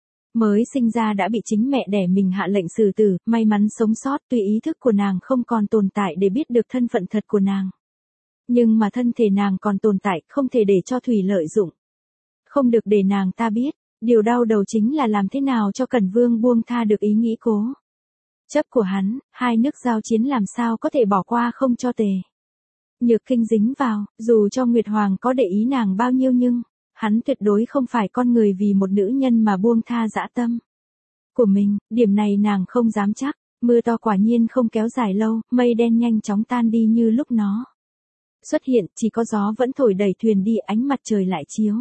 mới sinh ra đã bị chính mẹ đẻ mình hạ lệnh xử tử, may mắn sống sót, tuy ý thức của nàng không còn tồn tại để biết được thân phận thật của nàng. Nhưng mà thân thể nàng còn tồn tại, không thể để cho Thủy lợi dụng. Không được để nàng ta biết, điều đau đầu chính là làm thế nào cho Cẩn Vương buông tha được ý nghĩ cố chấp của hắn, hai nước giao chiến làm sao có thể bỏ qua không cho Tề Nhược Kinh dính vào, dù cho Nguyệt Hoàng có để ý nàng bao nhiêu nhưng hắn tuyệt đối không phải con người vì một nữ nhân mà buông tha dã tâm của mình, điểm này nàng không dám chắc. Mưa to quả nhiên không kéo dài lâu, mây đen nhanh chóng tan đi như lúc nó xuất hiện, chỉ có gió vẫn thổi đẩy thuyền đi, ánh mặt trời lại chiếu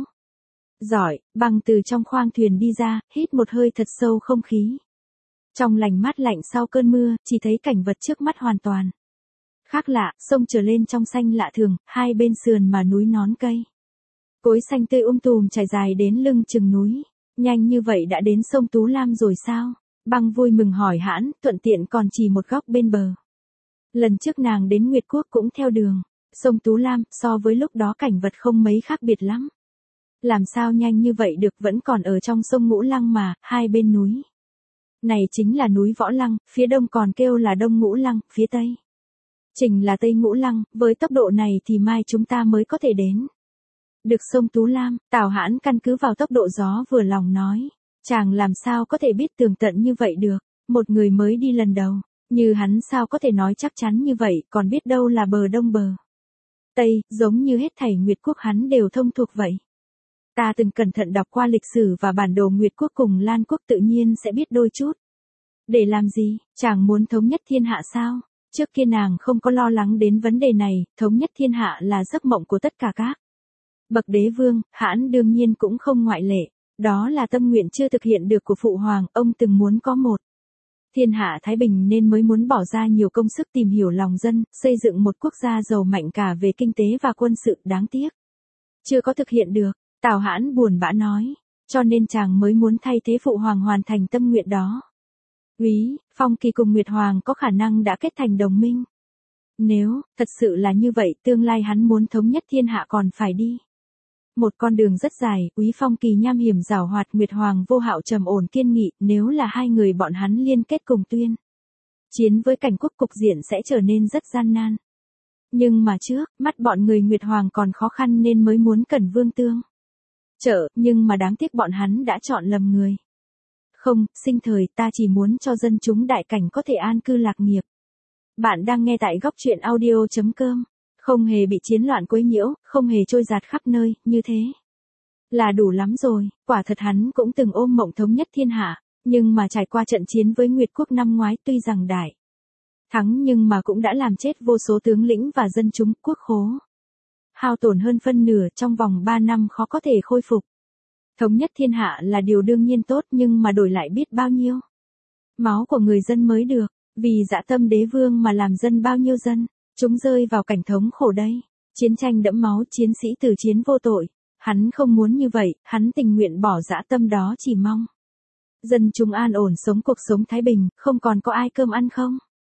giỏi. Băng từ trong khoang thuyền đi ra, hít một hơi thật sâu không khí trong lành mát lạnh sau cơn mưa, chỉ thấy cảnh vật trước mắt hoàn toàn khác lạ, sông trở lên trong xanh lạ thường, hai bên sườn mà núi nón cây cối xanh tươi um tùm trải dài đến lưng chừng núi. Nhanh như vậy đã đến sông Tú Lam rồi sao? Băng vui mừng hỏi Hãn, thuận tiện còn chỉ một góc bên bờ. Lần trước nàng đến Nguyệt Quốc cũng theo đường sông Tú Lam, so với lúc đó cảnh vật không mấy khác biệt lắm. Làm sao nhanh như vậy được, vẫn còn ở trong sông Ngũ Lăng mà, hai bên núi này chính là núi Võ Lăng, phía đông còn kêu là Đông Ngũ Lăng, phía tây chính là Tây Ngũ Lăng, với tốc độ này thì mai chúng ta mới có thể đến được sông Tú Lam. Tào Hãn căn cứ vào tốc độ gió vừa lòng nói, chàng làm sao có thể biết tường tận như vậy được, một người mới đi lần đầu, như hắn sao có thể nói chắc chắn như vậy, còn biết đâu là bờ đông bờ Tây, giống như hết thảy Nguyệt Quốc hắn đều thông thuộc vậy. Ta từng cẩn thận đọc qua lịch sử và bản đồ Nguyệt Quốc cùng Lan Quốc, tự nhiên sẽ biết đôi chút. Để làm gì, chàng muốn thống nhất thiên hạ sao? Trước kia nàng không có lo lắng đến vấn đề này, thống nhất thiên hạ là giấc mộng của tất cả các bậc đế vương, Hãn đương nhiên cũng không ngoại lệ. Đó là tâm nguyện chưa thực hiện được của Phụ Hoàng, ông từng muốn có một thiên hạ thái bình nên mới muốn bỏ ra nhiều công sức tìm hiểu lòng dân, xây dựng một quốc gia giàu mạnh cả về kinh tế và quân sự, đáng tiếc chưa có thực hiện được. Tào Hãn buồn bã nói, cho nên chàng mới muốn thay thế Phụ Hoàng hoàn thành tâm nguyện đó. Úy, Phong Kỳ cùng Nguyệt Hoàng có khả năng đã kết thành đồng minh. Nếu thật sự là như vậy, tương lai hắn muốn thống nhất thiên hạ còn phải đi một con đường rất dài. Úy Phong Kỳ nham hiểm giảo hoạt, Nguyệt Hoàng vô hạo trầm ổn kiên nghị, nếu là hai người bọn hắn liên kết cùng tuyên chiến với Cảnh Quốc, cục diện sẽ trở nên rất gian nan. Nhưng mà trước mắt bọn người Nguyệt Hoàng còn khó khăn nên mới muốn Cẩn Vương tương trợ, nhưng mà đáng tiếc bọn hắn đã chọn lầm người. Không, sinh thời ta chỉ muốn cho dân chúng Đại Cảnh có thể an cư lạc nghiệp. Bạn đang nghe tại góc truyện audio chấm com. Không hề bị chiến loạn quấy nhiễu, không hề trôi dạt khắp nơi, như thế là đủ lắm rồi. Quả thật hắn cũng từng ôm mộng thống nhất thiên hạ, nhưng mà trải qua trận chiến với Nguyệt Quốc năm ngoái, tuy rằng đại thắng nhưng mà cũng đã làm chết vô số tướng lĩnh và dân chúng, quốc khố hao tổn hơn phân nửa, trong vòng ba năm khó có thể khôi phục. Thống nhất thiên hạ là điều đương nhiên tốt, nhưng mà đổi lại biết bao nhiêu máu của người dân mới được, vì dã tâm đế vương mà làm dân bao nhiêu dân chúng rơi vào cảnh thống khổ đây. Chiến tranh đẫm máu, chiến sĩ tử chiến vô tội. Hắn không muốn như vậy, hắn tình nguyện bỏ dã tâm đó, chỉ mong dân chúng an ổn sống cuộc sống thái bình, không còn có ai cơm ăn không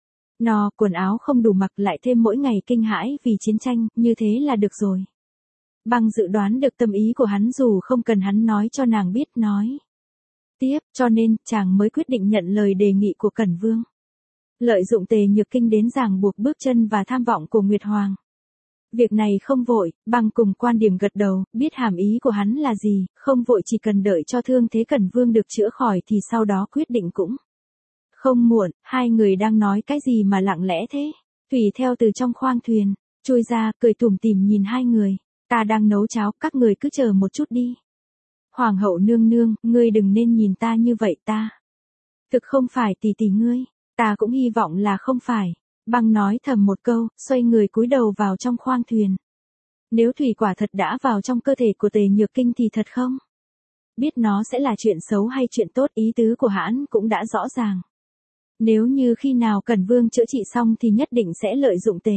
no, quần áo không đủ mặc, lại thêm mỗi ngày kinh hãi vì chiến tranh, như thế là được rồi. Băng dự đoán được tâm ý của hắn dù không cần hắn nói cho nàng biết, nói tiếp, cho nên chàng mới quyết định nhận lời đề nghị của Cẩn Vương. Lợi dụng Tề Nhược Kinh đến ràng buộc bước chân và tham vọng của Nguyệt Hoàng. Việc này không vội, Băng cùng quan điểm gật đầu, biết hàm ý của hắn là gì, không vội, chỉ cần đợi cho thương thế Cẩn Vương được chữa khỏi thì sau đó quyết định cũng không muộn. Hai người đang nói cái gì mà lặng lẽ thế? Thủy theo từ trong khoang thuyền chui ra, cười tủm tỉm nhìn hai người. Ta đang nấu cháo, các người cứ chờ một chút đi. Hoàng hậu nương nương, ngươi đừng nên nhìn ta như vậy, ta thực không phải tỷ tỷ ngươi. Ta cũng hy vọng là không phải. Băng nói thầm một câu, xoay người cúi đầu vào trong khoang thuyền. Nếu thủy quả thật đã vào trong cơ thể của Tề Nhược Kinh thì thật không biết nó sẽ là chuyện xấu hay chuyện tốt, ý tứ của Hãn cũng đã rõ ràng. Nếu như khi nào Cẩn Vương chữa trị xong thì nhất định sẽ lợi dụng Tề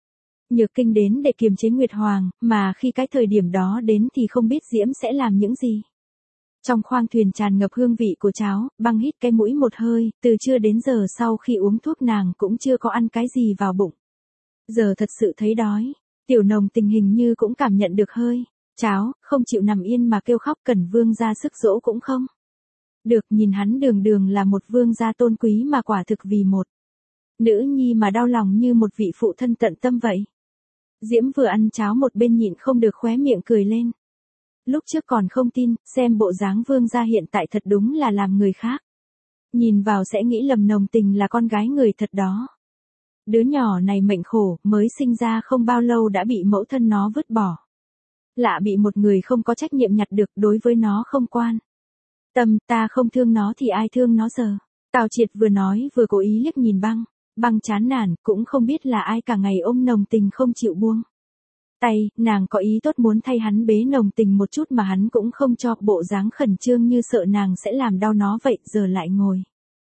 Nhược Kinh đến để kiềm chế Nguyệt Hoàng, mà khi cái thời điểm đó đến thì không biết Diễm sẽ làm những gì. Trong khoang thuyền tràn ngập hương vị của cháo, Băng hít cái mũi một hơi, từ trưa đến giờ sau khi uống thuốc nàng cũng chưa có ăn cái gì vào bụng. Giờ thật sự thấy đói. Tiểu Nồng tình hình như cũng cảm nhận được hơi cháo, không chịu nằm yên mà kêu khóc. Cẩn Vương ra sức dỗ cũng không được, nhìn hắn đường đường là một vương gia tôn quý mà quả thực vì một nữ nhi mà đau lòng như một vị phụ thân tận tâm vậy. Diễm vừa ăn cháo một bên nhịn không được khóe miệng cười lên. Lúc trước còn không tin, xem bộ dáng vương gia hiện tại thật đúng là làm người khác nhìn vào sẽ nghĩ lầm Nồng Tình là con gái người thật đó. Đứa nhỏ này mệnh khổ, mới sinh ra không bao lâu đã bị mẫu thân nó vứt bỏ. Lạ bị một người không có trách nhiệm nhặt được, đối với nó không quan tâm, ta không thương nó thì ai thương nó giờ. Tào Triệt vừa nói vừa cố ý liếc nhìn băng. Băng chán nản, cũng không biết là ai cả ngày ôm nồng tình không chịu buông tay, nàng có ý tốt muốn thay hắn bế nồng tình một chút mà hắn cũng không cho, bộ dáng khẩn trương như sợ nàng sẽ làm đau nó vậy, giờ lại ngồi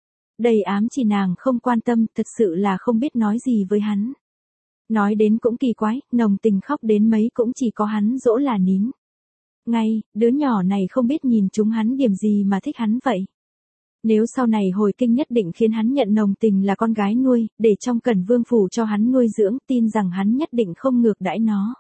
đầy ám chỉ nàng không quan tâm, thật sự là không biết nói gì với hắn. Nói đến cũng kỳ quái, nồng tình khóc đến mấy cũng chỉ có hắn dỗ là nín ngay, đứa nhỏ này không biết nhìn chúng hắn điểm gì mà thích hắn vậy. Nếu sau này hồi kinh nhất định khiến hắn nhận nồng tình là con gái nuôi, để trong Cẩn Vương phủ cho hắn nuôi dưỡng, tin rằng hắn nhất định không ngược đãi nó.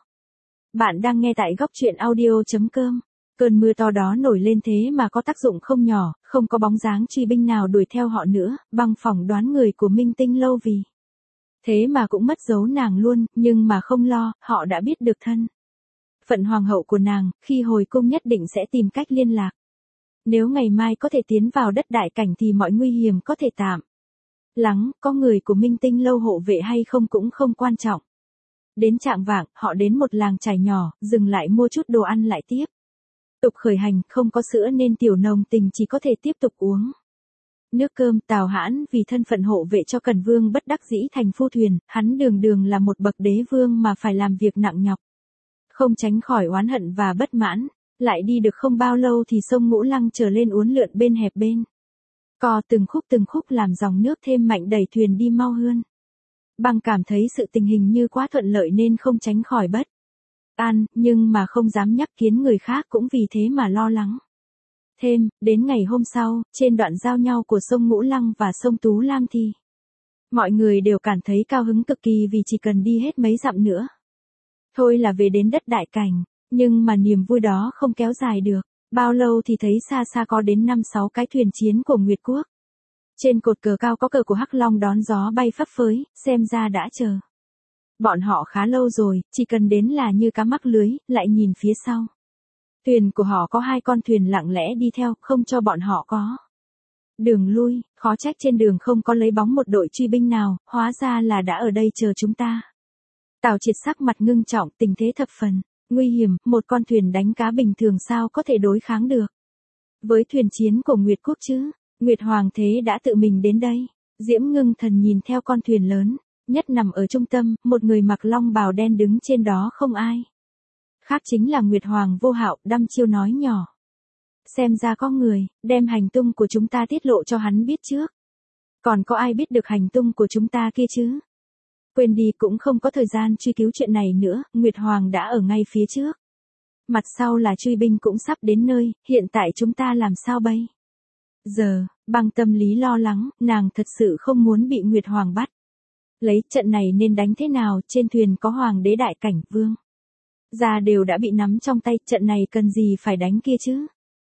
Bạn đang nghe tại góc truyện audio chấm com. Cơn mưa to đó nổi lên thế mà có tác dụng không nhỏ, không có bóng dáng truy binh nào đuổi theo họ nữa, băng phỏng đoán người của Minh Tinh Lâu vì thế mà cũng mất dấu nàng luôn, nhưng mà không lo, họ đã biết được thân phận hoàng hậu của nàng, khi hồi cung nhất định sẽ tìm cách liên lạc. Nếu ngày mai có thể tiến vào đất đại cảnh thì mọi nguy hiểm có thể tạm lắng, có người của Minh Tinh Lâu hộ vệ hay không cũng không quan trọng. Đến chạng vạng, họ đến một làng trài nhỏ, dừng lại mua chút đồ ăn lại tiếp tục khởi hành, không có sữa nên tiểu nồng tình chỉ có thể tiếp tục uống nước cơm. Tào Hãn vì thân phận hộ vệ cho Cẩn Vương bất đắc dĩ thành phu thuyền, hắn đường đường là một bậc đế vương mà phải làm việc nặng nhọc, không tránh khỏi oán hận và bất mãn. Lại đi được không bao lâu thì sông Ngũ Lăng trở lên uốn lượn bên hẹp bên co, từng khúc từng khúc làm dòng nước thêm mạnh đẩy thuyền đi mau hơn. Băng cảm thấy sự tình hình như quá thuận lợi nên không tránh khỏi bất an, nhưng mà không dám nhắc kiến người khác cũng vì thế mà lo lắng. Thêm, đến ngày hôm sau, trên đoạn giao nhau của sông Ngũ Lăng và sông Tú Lam thì mọi người đều cảm thấy cao hứng cực kỳ vì chỉ cần đi hết mấy dặm nữa thôi là về đến đất đại cảnh. Nhưng mà niềm vui đó không kéo dài được. Bao lâu thì thấy xa xa có đến năm sáu cái thuyền chiến của Nguyệt Quốc. Trên cột cờ cao có cờ của Hắc Long đón gió bay phấp phới, xem ra đã chờ bọn họ khá lâu rồi, chỉ cần đến là như cá mắc lưới. Lại nhìn phía sau, thuyền của họ có hai con thuyền lặng lẽ đi theo, không cho bọn họ có đường lui. Khó trách trên đường không có lấy bóng một đội truy binh nào, hóa ra là đã ở đây chờ chúng ta. Tào Triệt sắc mặt ngưng trọng, tình thế thập phần nguy hiểm, một con thuyền đánh cá bình thường sao có thể đối kháng được với thuyền chiến của Nguyệt Quốc chứ. Nguyệt Hoàng thế đã tự mình đến đây. Diễm Ngưng Thần nhìn theo con thuyền lớn nhất nằm ở trung tâm, một người mặc long bào đen đứng trên đó, không ai khác chính là Nguyệt Hoàng Vô Hạo. Đăm chiêu nói nhỏ, xem ra có người đem hành tung của chúng ta tiết lộ cho hắn biết trước. Còn có ai biết được hành tung của chúng ta kia chứ? Quên đi, cũng không có thời gian truy cứu chuyện này nữa, Nguyệt Hoàng đã ở ngay phía trước. Mặt sau là truy binh cũng sắp đến nơi, hiện tại chúng ta làm sao bây giờ? Băng tâm lý lo lắng, nàng thật sự không muốn bị Nguyệt Hoàng bắt lấy. Trận này nên đánh thế nào? Trên thuyền có Hoàng đế đại cảnh, vương gia đều đã bị nắm trong tay, trận này cần gì phải đánh kia chứ?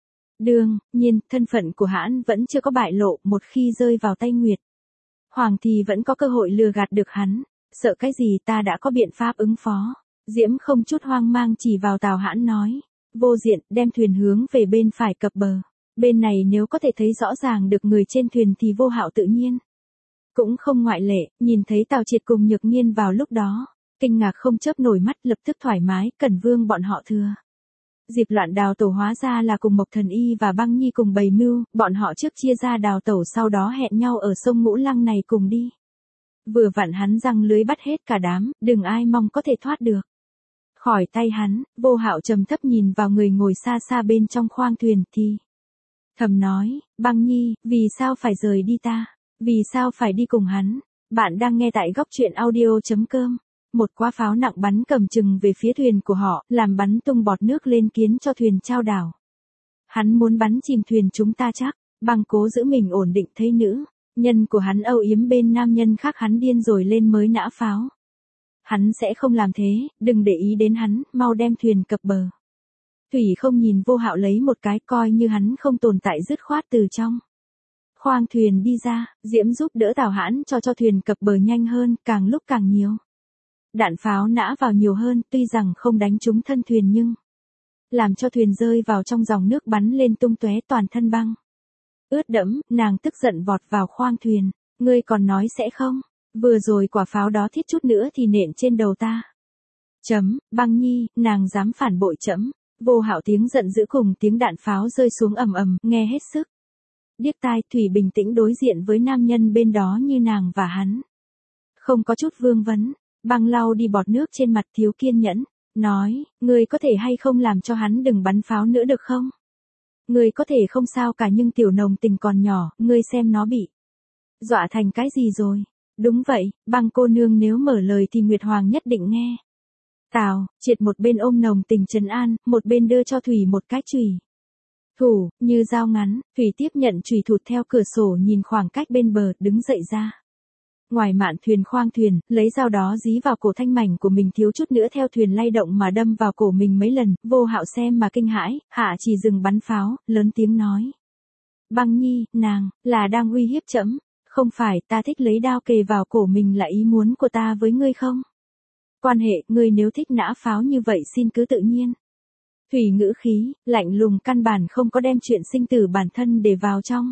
Đương nhiên, thân phận của Hãn vẫn chưa có bại lộ, một khi rơi vào tay Nguyệt Hoàng thì vẫn có cơ hội lừa gạt được hắn. Sợ cái gì, ta đã có biện pháp ứng phó. Diễm không chút hoang mang chỉ vào Tào Hãn nói. Vô Diện, đem thuyền hướng về bên phải cập bờ. Bên này nếu có thể thấy rõ ràng được người trên thuyền thì Vô Hạo tự nhiên cũng không ngoại lệ. Nhìn thấy Tào Triệt cùng Nhược Nghiên vào lúc đó, kinh ngạc không chớp nổi mắt, lập tức thoải mái. Cẩn Vương bọn họ thừa dịp loạn đào tẩu, hóa ra là cùng Mộc Thần Y và Băng Nhi cùng bày mưu. Bọn họ trước chia ra đào tẩu, sau đó hẹn nhau ở sông Ngũ Lăng này cùng đi. Vừa vặn hắn răng lưới bắt hết cả đám, đừng ai mong có thể thoát được khỏi tay hắn. Vô Hạo trầm thấp nhìn vào người ngồi xa xa bên trong khoang thuyền thì thầm nói, Băng Nhi, vì sao phải rời đi ta? Vì sao phải đi cùng hắn? Bạn đang nghe tại góc truyện audio chấm com. Một quả pháo nặng bắn cầm chừng về phía thuyền của họ, làm bắn tung bọt nước lên khiến cho thuyền chao đảo. Hắn muốn bắn chìm thuyền chúng ta chắc. Băng cố giữ mình ổn định, thấy nữ nhân của hắn âu yếm bên nam nhân khác, hắn điên rồi lên mới nã pháo. Hắn sẽ không làm thế, đừng để ý đến hắn, mau đem thuyền cập bờ. Thủy không nhìn Vô Hạo lấy một cái, coi như hắn không tồn tại, dứt khoát từ trong khoang thuyền đi ra. Diễm giúp đỡ Tào Hãn cho cho thuyền cập bờ nhanh hơn, càng lúc càng nhiều đạn pháo nã vào nhiều hơn, tuy rằng không đánh trúng thân thuyền nhưng làm cho thuyền rơi vào trong dòng nước bắn lên tung tóe, toàn thân băng ướt đẫm. Nàng tức giận vọt vào khoang thuyền. Ngươi còn nói sẽ không? Vừa rồi quả pháo đó thiết chút nữa thì nện trên đầu ta. Chấm, Băng Nhi, nàng dám phản bội trẫm. Vô Hạo tiếng giận dữ cùng tiếng đạn pháo rơi xuống ầm ầm, nghe hết sức điếc tai. Thủy bình tĩnh đối diện với nam nhân bên đó như nàng và hắn không có chút vương vấn. Băng lau đi bọt nước trên mặt, thiếu kiên nhẫn, nói, ngươi có thể hay không làm cho hắn đừng bắn pháo nữa được không? Ngươi có thể không sao cả, nhưng tiểu nồng tình còn nhỏ, ngươi xem nó bị dọa thành cái gì rồi. Đúng vậy, Băng cô nương nếu mở lời thì Nguyệt Hoàng nhất định nghe. Tào Triệt một bên ôm nồng tình trấn an, một bên đưa cho Thủy một cái chùy thủ như dao ngắn. Thủy tiếp nhận chùy thụt theo cửa sổ nhìn khoảng cách bên bờ, đứng dậy ra ngoài mạn thuyền khoang thuyền, lấy dao đó dí vào cổ thanh mảnh của mình, thiếu chút nữa theo thuyền lay động mà đâm vào cổ mình mấy lần. Vô Hạo xem mà kinh hãi, hạ chỉ dừng bắn pháo, lớn tiếng nói, Băng Nhi, nàng là đang uy hiếp trẫm. Không phải, ta thích lấy đao kề vào cổ mình là ý muốn của ta với ngươi không? Quan hệ, ngươi nếu thích nã pháo như vậy xin cứ tự nhiên. Thủy ngữ khí lạnh lùng, căn bản không có đem chuyện sinh tử bản thân để vào trong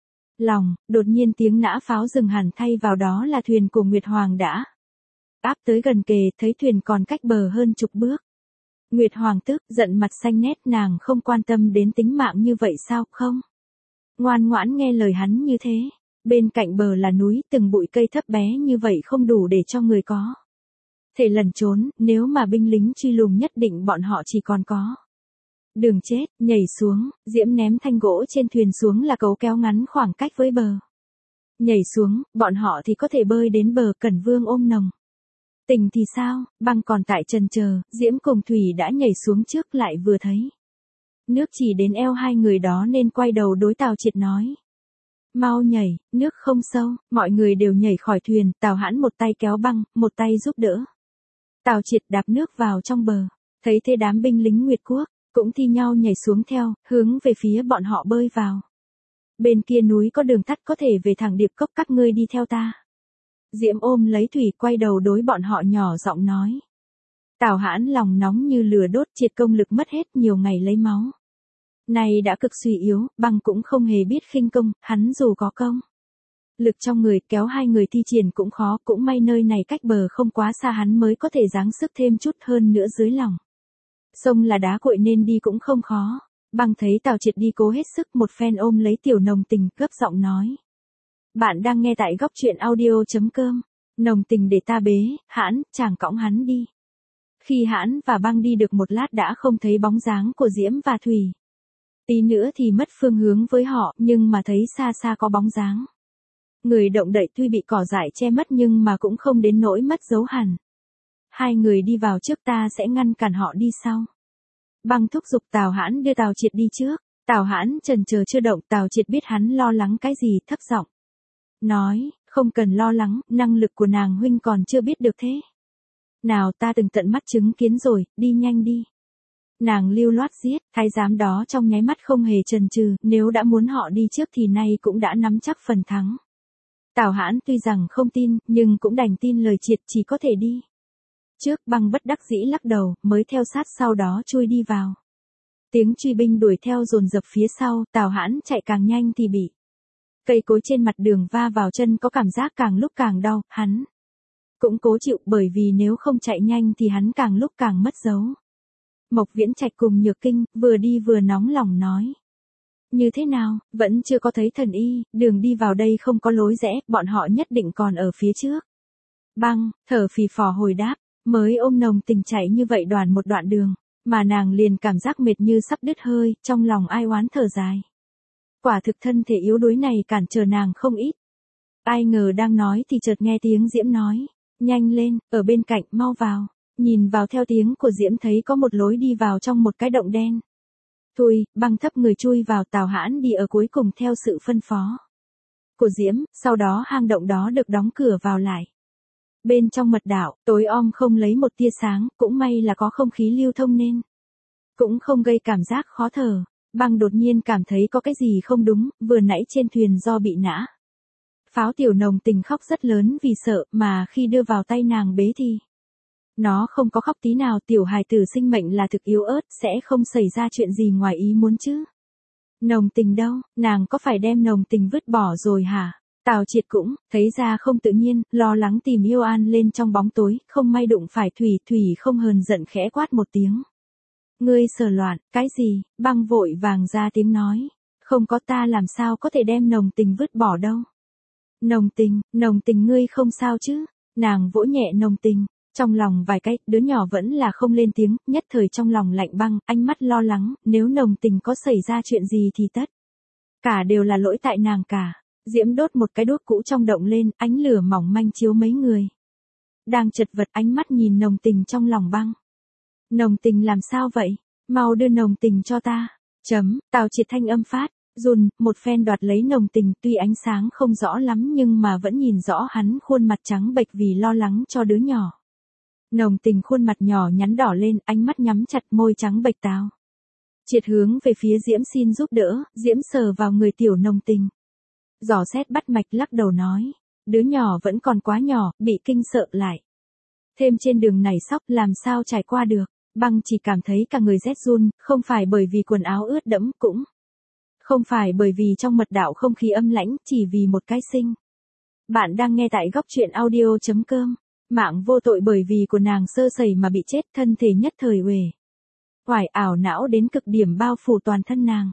lòng. Đột nhiên tiếng nã pháo dừng hẳn, thay vào đó là thuyền của Nguyệt Hoàng đã áp tới gần kề, thấy thuyền còn cách bờ hơn chục bước. Nguyệt Hoàng tức giận, mặt xanh nét, nàng không quan tâm đến tính mạng như vậy sao? Không, ngoan ngoãn nghe lời hắn như thế. Bên cạnh bờ là núi, từng bụi cây thấp bé như vậy không đủ để cho người có thể lẩn trốn, nếu mà binh lính truy lùng nhất định bọn họ chỉ còn có đường chết. Nhảy xuống, Diễm ném thanh gỗ trên thuyền xuống là cấu kéo ngắn khoảng cách với bờ. Nhảy xuống, bọn họ thì có thể bơi đến bờ. Cẩn Vương ôm nồng tình thì sao? Băng còn tại trần chờ, Diễm cùng Thủy đã nhảy xuống trước, lại vừa thấy nước chỉ đến eo hai người đó nên quay đầu đối Tào Triệt nói, mau nhảy, nước không sâu. Mọi người đều nhảy khỏi thuyền, Tào Hãn một tay kéo Băng, một tay giúp đỡ Tào Triệt đạp nước vào trong bờ. Thấy thế đám binh lính Nguyệt Quốc cũng thi nhau nhảy xuống theo, hướng về phía bọn họ bơi vào. Bên kia núi có đường tắt có thể về thẳng Điệp Cốc, các ngươi đi theo ta. Diễm ôm lấy Thủy, quay đầu đối bọn họ nhỏ giọng nói. Tào Hãn lòng nóng như lửa đốt, Triệt công lực mất hết nhiều ngày lấy máu này đã cực suy yếu. Băng cũng không hề biết khinh công, hắn dù có công lực trong người, kéo hai người thi triển cũng khó. Cũng may nơi này cách bờ không quá xa, hắn mới có thể giáng sức thêm chút. Hơn nữa dưới lòng sông là đá cuội nên đi cũng không khó. Băng thấy Tào Triệt đi cố hết sức, một phen ôm lấy tiểu nồng tình, gấp giọng nói, bạn đang nghe tại góc truyện audio chấm com. Nồng tình để ta bế, Hãn, chàng cõng hắn đi. Khi Hãn và Băng đi được một lát đã không thấy bóng dáng của Diễm và Thủy. Tí nữa thì mất phương hướng với họ, nhưng mà thấy xa xa có bóng dáng người động đậy, tuy bị cỏ dại che mất nhưng mà cũng không đến nỗi mất dấu hẳn. Hai người đi vào trước, ta sẽ ngăn cản họ đi sau. Băng thúc giục Tào Hãn đưa Tào Triệt đi trước. Tào Hãn chần chờ chưa động. Tào Triệt biết hắn lo lắng cái gì, thấp giọng nói, không cần lo lắng, năng lực của nàng huynh còn chưa biết được thế nào, ta từng tận mắt chứng kiến rồi, đi nhanh đi. Nàng lưu loát giết, thái giám đó trong nháy mắt không hề chần chừ, nếu đã muốn họ đi trước thì nay cũng đã nắm chắc phần thắng. Tào Hãn tuy rằng không tin, nhưng cũng đành tin lời Triệt, chỉ có thể đi trước. Băng bất đắc dĩ lắc đầu, mới theo sát sau đó chui đi vào. Tiếng truy binh đuổi theo dồn dập phía sau. Tào Hãn chạy càng nhanh thì bị cây cối trên mặt đường va vào chân, có cảm giác càng lúc càng đau. Hắn cũng cố chịu, bởi vì nếu không chạy nhanh thì hắn càng lúc càng mất dấu. Mộc Viễn Trạch cùng Nhược Kinh vừa đi vừa nóng lòng nói, như thế nào, vẫn chưa có thấy thần y, đường đi vào đây không có lối rẽ, bọn họ nhất định còn ở phía trước. Băng thở phì phò hồi đáp, mới ôm nồng tình chạy như vậy đoàn một đoạn đường, mà nàng liền cảm giác mệt như sắp đứt hơi, trong lòng ai oán thở dài. Quả thực thân thể yếu đuối này cản trở nàng không ít. Ai ngờ đang nói thì chợt nghe tiếng Diễm nói, nhanh lên, ở bên cạnh, mau vào. Nhìn vào theo tiếng của Diễm thấy có một lối đi vào trong một cái động đen. Thui, Băng thấp người chui vào, Tào Hãn đi ở cuối cùng theo sự phân phó của Diễm, sau đó hang động đó được đóng cửa vào lại. Bên trong mật đạo, tối om không lấy một tia sáng, cũng may là có không khí lưu thông nên cũng không gây cảm giác khó thở. Băng đột nhiên cảm thấy có cái gì không đúng, vừa nãy trên thuyền do bị nã pháo, tiểu nồng tình khóc rất lớn vì sợ, mà khi đưa vào tay nàng bế thì nó không có khóc tí nào. Tiểu hài tử sinh mệnh là thực yếu ớt, sẽ không xảy ra chuyện gì ngoài ý muốn chứ. Nồng tình đâu, nàng có phải đem nồng tình vứt bỏ rồi hả? Tào Triệt cũng, thấy ra không tự nhiên, lo lắng tìm Yêu An lên trong bóng tối, không may đụng phải Thủy, Thủy không hờn giận khẽ quát một tiếng. Ngươi sờ loạn, cái gì, băng vội vàng ra tiếng nói. Không có ta làm sao có thể đem nồng tình vứt bỏ đâu. Nồng tình, nồng tình ngươi không sao chứ, nàng vỗ nhẹ nồng tình. Trong lòng vài cái, đứa nhỏ vẫn là không lên tiếng, nhất thời trong lòng lạnh băng, ánh mắt lo lắng, nếu nồng tình có xảy ra chuyện gì thì tất. Cả đều là lỗi tại nàng cả. Diễm đốt một cái đuốc cũ trong động lên, ánh lửa mỏng manh chiếu mấy người. Đang chật vật ánh mắt nhìn nồng tình trong lòng băng. Nồng tình làm sao vậy? Mau đưa nồng tình cho ta. Chấm, Tào Triệt thanh âm phát, run, một phen đoạt lấy nồng tình tuy ánh sáng không rõ lắm nhưng mà vẫn nhìn rõ hắn khuôn mặt trắng bệch vì lo lắng cho đứa nhỏ. Nồng tình khuôn mặt nhỏ nhắn đỏ lên, ánh mắt nhắm chặt môi trắng bệch táo. Triệt hướng về phía Diễm xin giúp đỡ, Diễm sờ vào người tiểu nồng tình. Giỏ xét bắt mạch lắc đầu nói, đứa nhỏ vẫn còn quá nhỏ, bị kinh sợ lại. Thêm trên đường này sóc làm sao trải qua được, băng chỉ cảm thấy cả người rét run, không phải bởi vì quần áo ướt đẫm cũng. Không phải bởi vì trong mật đạo không khí âm lãnh, chỉ vì một cái sinh. Bạn đang nghe tại góc truyện audio.com. Mạng vô tội bởi vì của nàng sơ sẩy mà bị chết, thân thể nhất thời uể oải ảo não đến cực điểm bao phủ toàn thân nàng.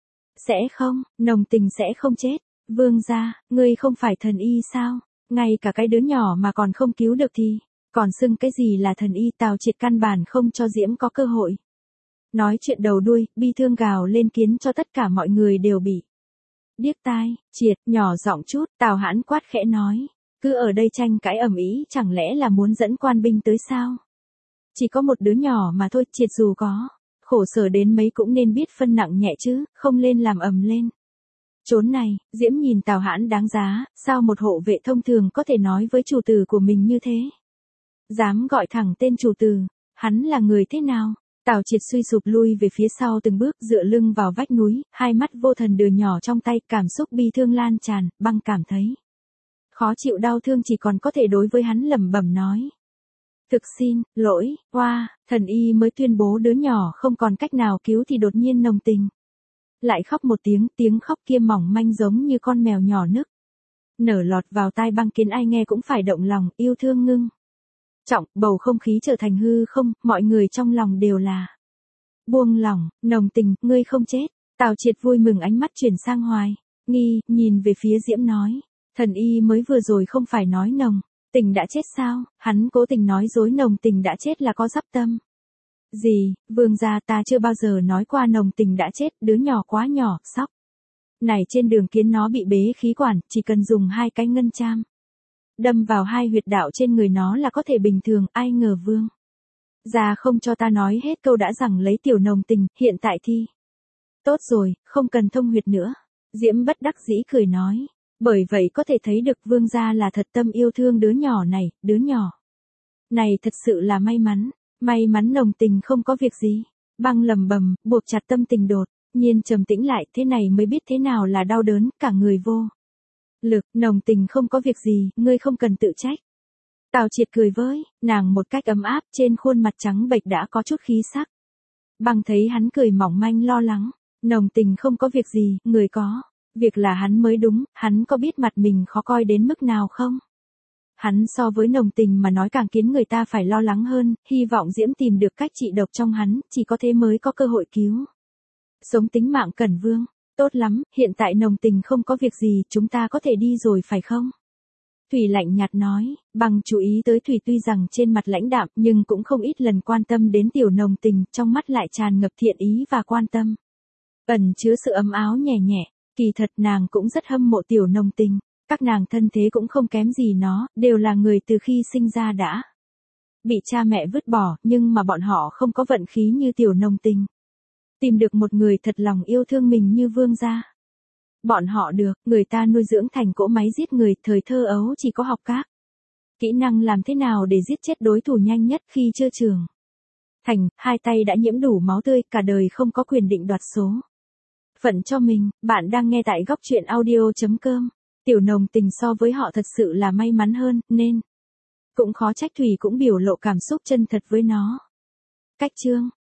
Sẽ không, nồng tình sẽ không chết. Vương gia, ngươi không phải thần y sao? Ngay cả cái đứa nhỏ mà còn không cứu được thì, còn xưng cái gì là thần y? Tào Triệt căn bản không cho Diễm có cơ hội. Nói chuyện đầu đuôi, bi thương gào lên khiến cho tất cả mọi người đều bị điếc tai. Triệt, nhỏ giọng chút, Tào Hãn quát khẽ nói. Cứ ở đây tranh cãi ầm ĩ, chẳng lẽ là muốn dẫn quan binh tới sao? Chỉ có một đứa nhỏ mà thôi, Triệt dù có khổ sở đến mấy cũng nên biết phân nặng nhẹ chứ, không lên làm ầm lên. Chốn này, Diễm nhìn Tào Hãn đáng giá, sao một hộ vệ thông thường có thể nói với chủ tử của mình như thế? Dám gọi thẳng tên chủ tử, hắn là người thế nào? Tào Triệt suy sụp lui về phía sau từng bước, dựa lưng vào vách núi, hai mắt vô thần đưa nhỏ trong tay, cảm xúc bi thương lan tràn, băng cảm thấy khó chịu đau thương chỉ còn có thể đối với hắn lẩm bẩm nói. Thực xin, lỗi, oa, thần y mới tuyên bố đứa nhỏ không còn cách nào cứu thì đột nhiên nồng tình. Lại khóc một tiếng, tiếng khóc kia mỏng manh giống như con mèo nhỏ nức. Nở lọt vào tai băng khiến ai nghe cũng phải động lòng, yêu thương ngưng. Trọng, bầu không khí trở thành hư không, mọi người trong lòng đều là buông lỏng, nồng tình, ngươi không chết. Tào Triệt vui mừng ánh mắt chuyển sang Hoài Nghi, nhìn về phía Diễm nói. Thần y mới vừa rồi không phải nói nồng tình đã chết sao? Hắn cố tình nói dối nồng tình đã chết là có dắp tâm. Gì, vương gia, ta chưa bao giờ nói qua nồng tình đã chết, đứa nhỏ quá nhỏ, sóc. Này trên đường kiến nó bị bế khí quản, chỉ cần dùng hai cái ngân cham đâm vào hai huyệt đạo trên người nó là có thể bình thường, ai ngờ vương gia không cho ta nói hết câu đã rằng lấy tiểu nồng tình, hiện tại thì. Tốt rồi, không cần thông huyệt nữa. Diễm bất đắc dĩ cười nói. Bởi vậy có thể thấy được vương gia là thật tâm yêu thương đứa nhỏ này, đứa nhỏ này thật sự là may mắn. May mắn nồng tình không có việc gì. Băng lầm bầm, buộc chặt tâm tình đột nhiên trầm tĩnh lại, thế này mới biết thế nào là đau đớn, cả người vô lực. Nồng tình không có việc gì, ngươi không cần tự trách. Tào Triệt cười với nàng một cách ấm áp, trên khuôn mặt trắng bệch đã có chút khí sắc. Băng thấy hắn cười mỏng manh lo lắng. Nồng tình không có việc gì, người có việc là hắn mới đúng, hắn có biết mặt mình khó coi đến mức nào không? Hắn so với nồng tình mà nói càng khiến người ta phải lo lắng hơn, hy vọng Diễm tìm được cách trị độc trong hắn, chỉ có thế mới có cơ hội cứu sống tính mạng Cẩn Vương. Tốt lắm, hiện tại nồng tình không có việc gì, chúng ta có thể đi rồi phải không? Thủy lạnh nhạt nói, bằng chú ý tới Thủy tuy rằng trên mặt lãnh đạm nhưng cũng không ít lần quan tâm đến tiểu nồng tình, trong mắt lại tràn ngập thiện ý và quan tâm. Ẩn chứa sự ấm áo nhẹ nhẹ, kỳ thật nàng cũng rất hâm mộ tiểu nồng tình. Các nàng thân thế cũng không kém gì nó, đều là người từ khi sinh ra đã bị cha mẹ vứt bỏ, nhưng mà bọn họ không có vận khí như tiểu nồng tình. Tìm được một người thật lòng yêu thương mình như vương gia. Bọn họ được, người ta nuôi dưỡng thành cỗ máy giết người, thời thơ ấu chỉ có học các kỹ năng làm thế nào để giết chết đối thủ nhanh nhất khi chưa trưởng thành, hai tay đã nhiễm đủ máu tươi, cả đời không có quyền định đoạt số phận cho mình. Bạn đang nghe tại góc truyện audio.com. Tiểu nồng tình so với họ thật sự là may mắn hơn, nên cũng khó trách Thủy cũng biểu lộ cảm xúc chân thật với nó. Cách chương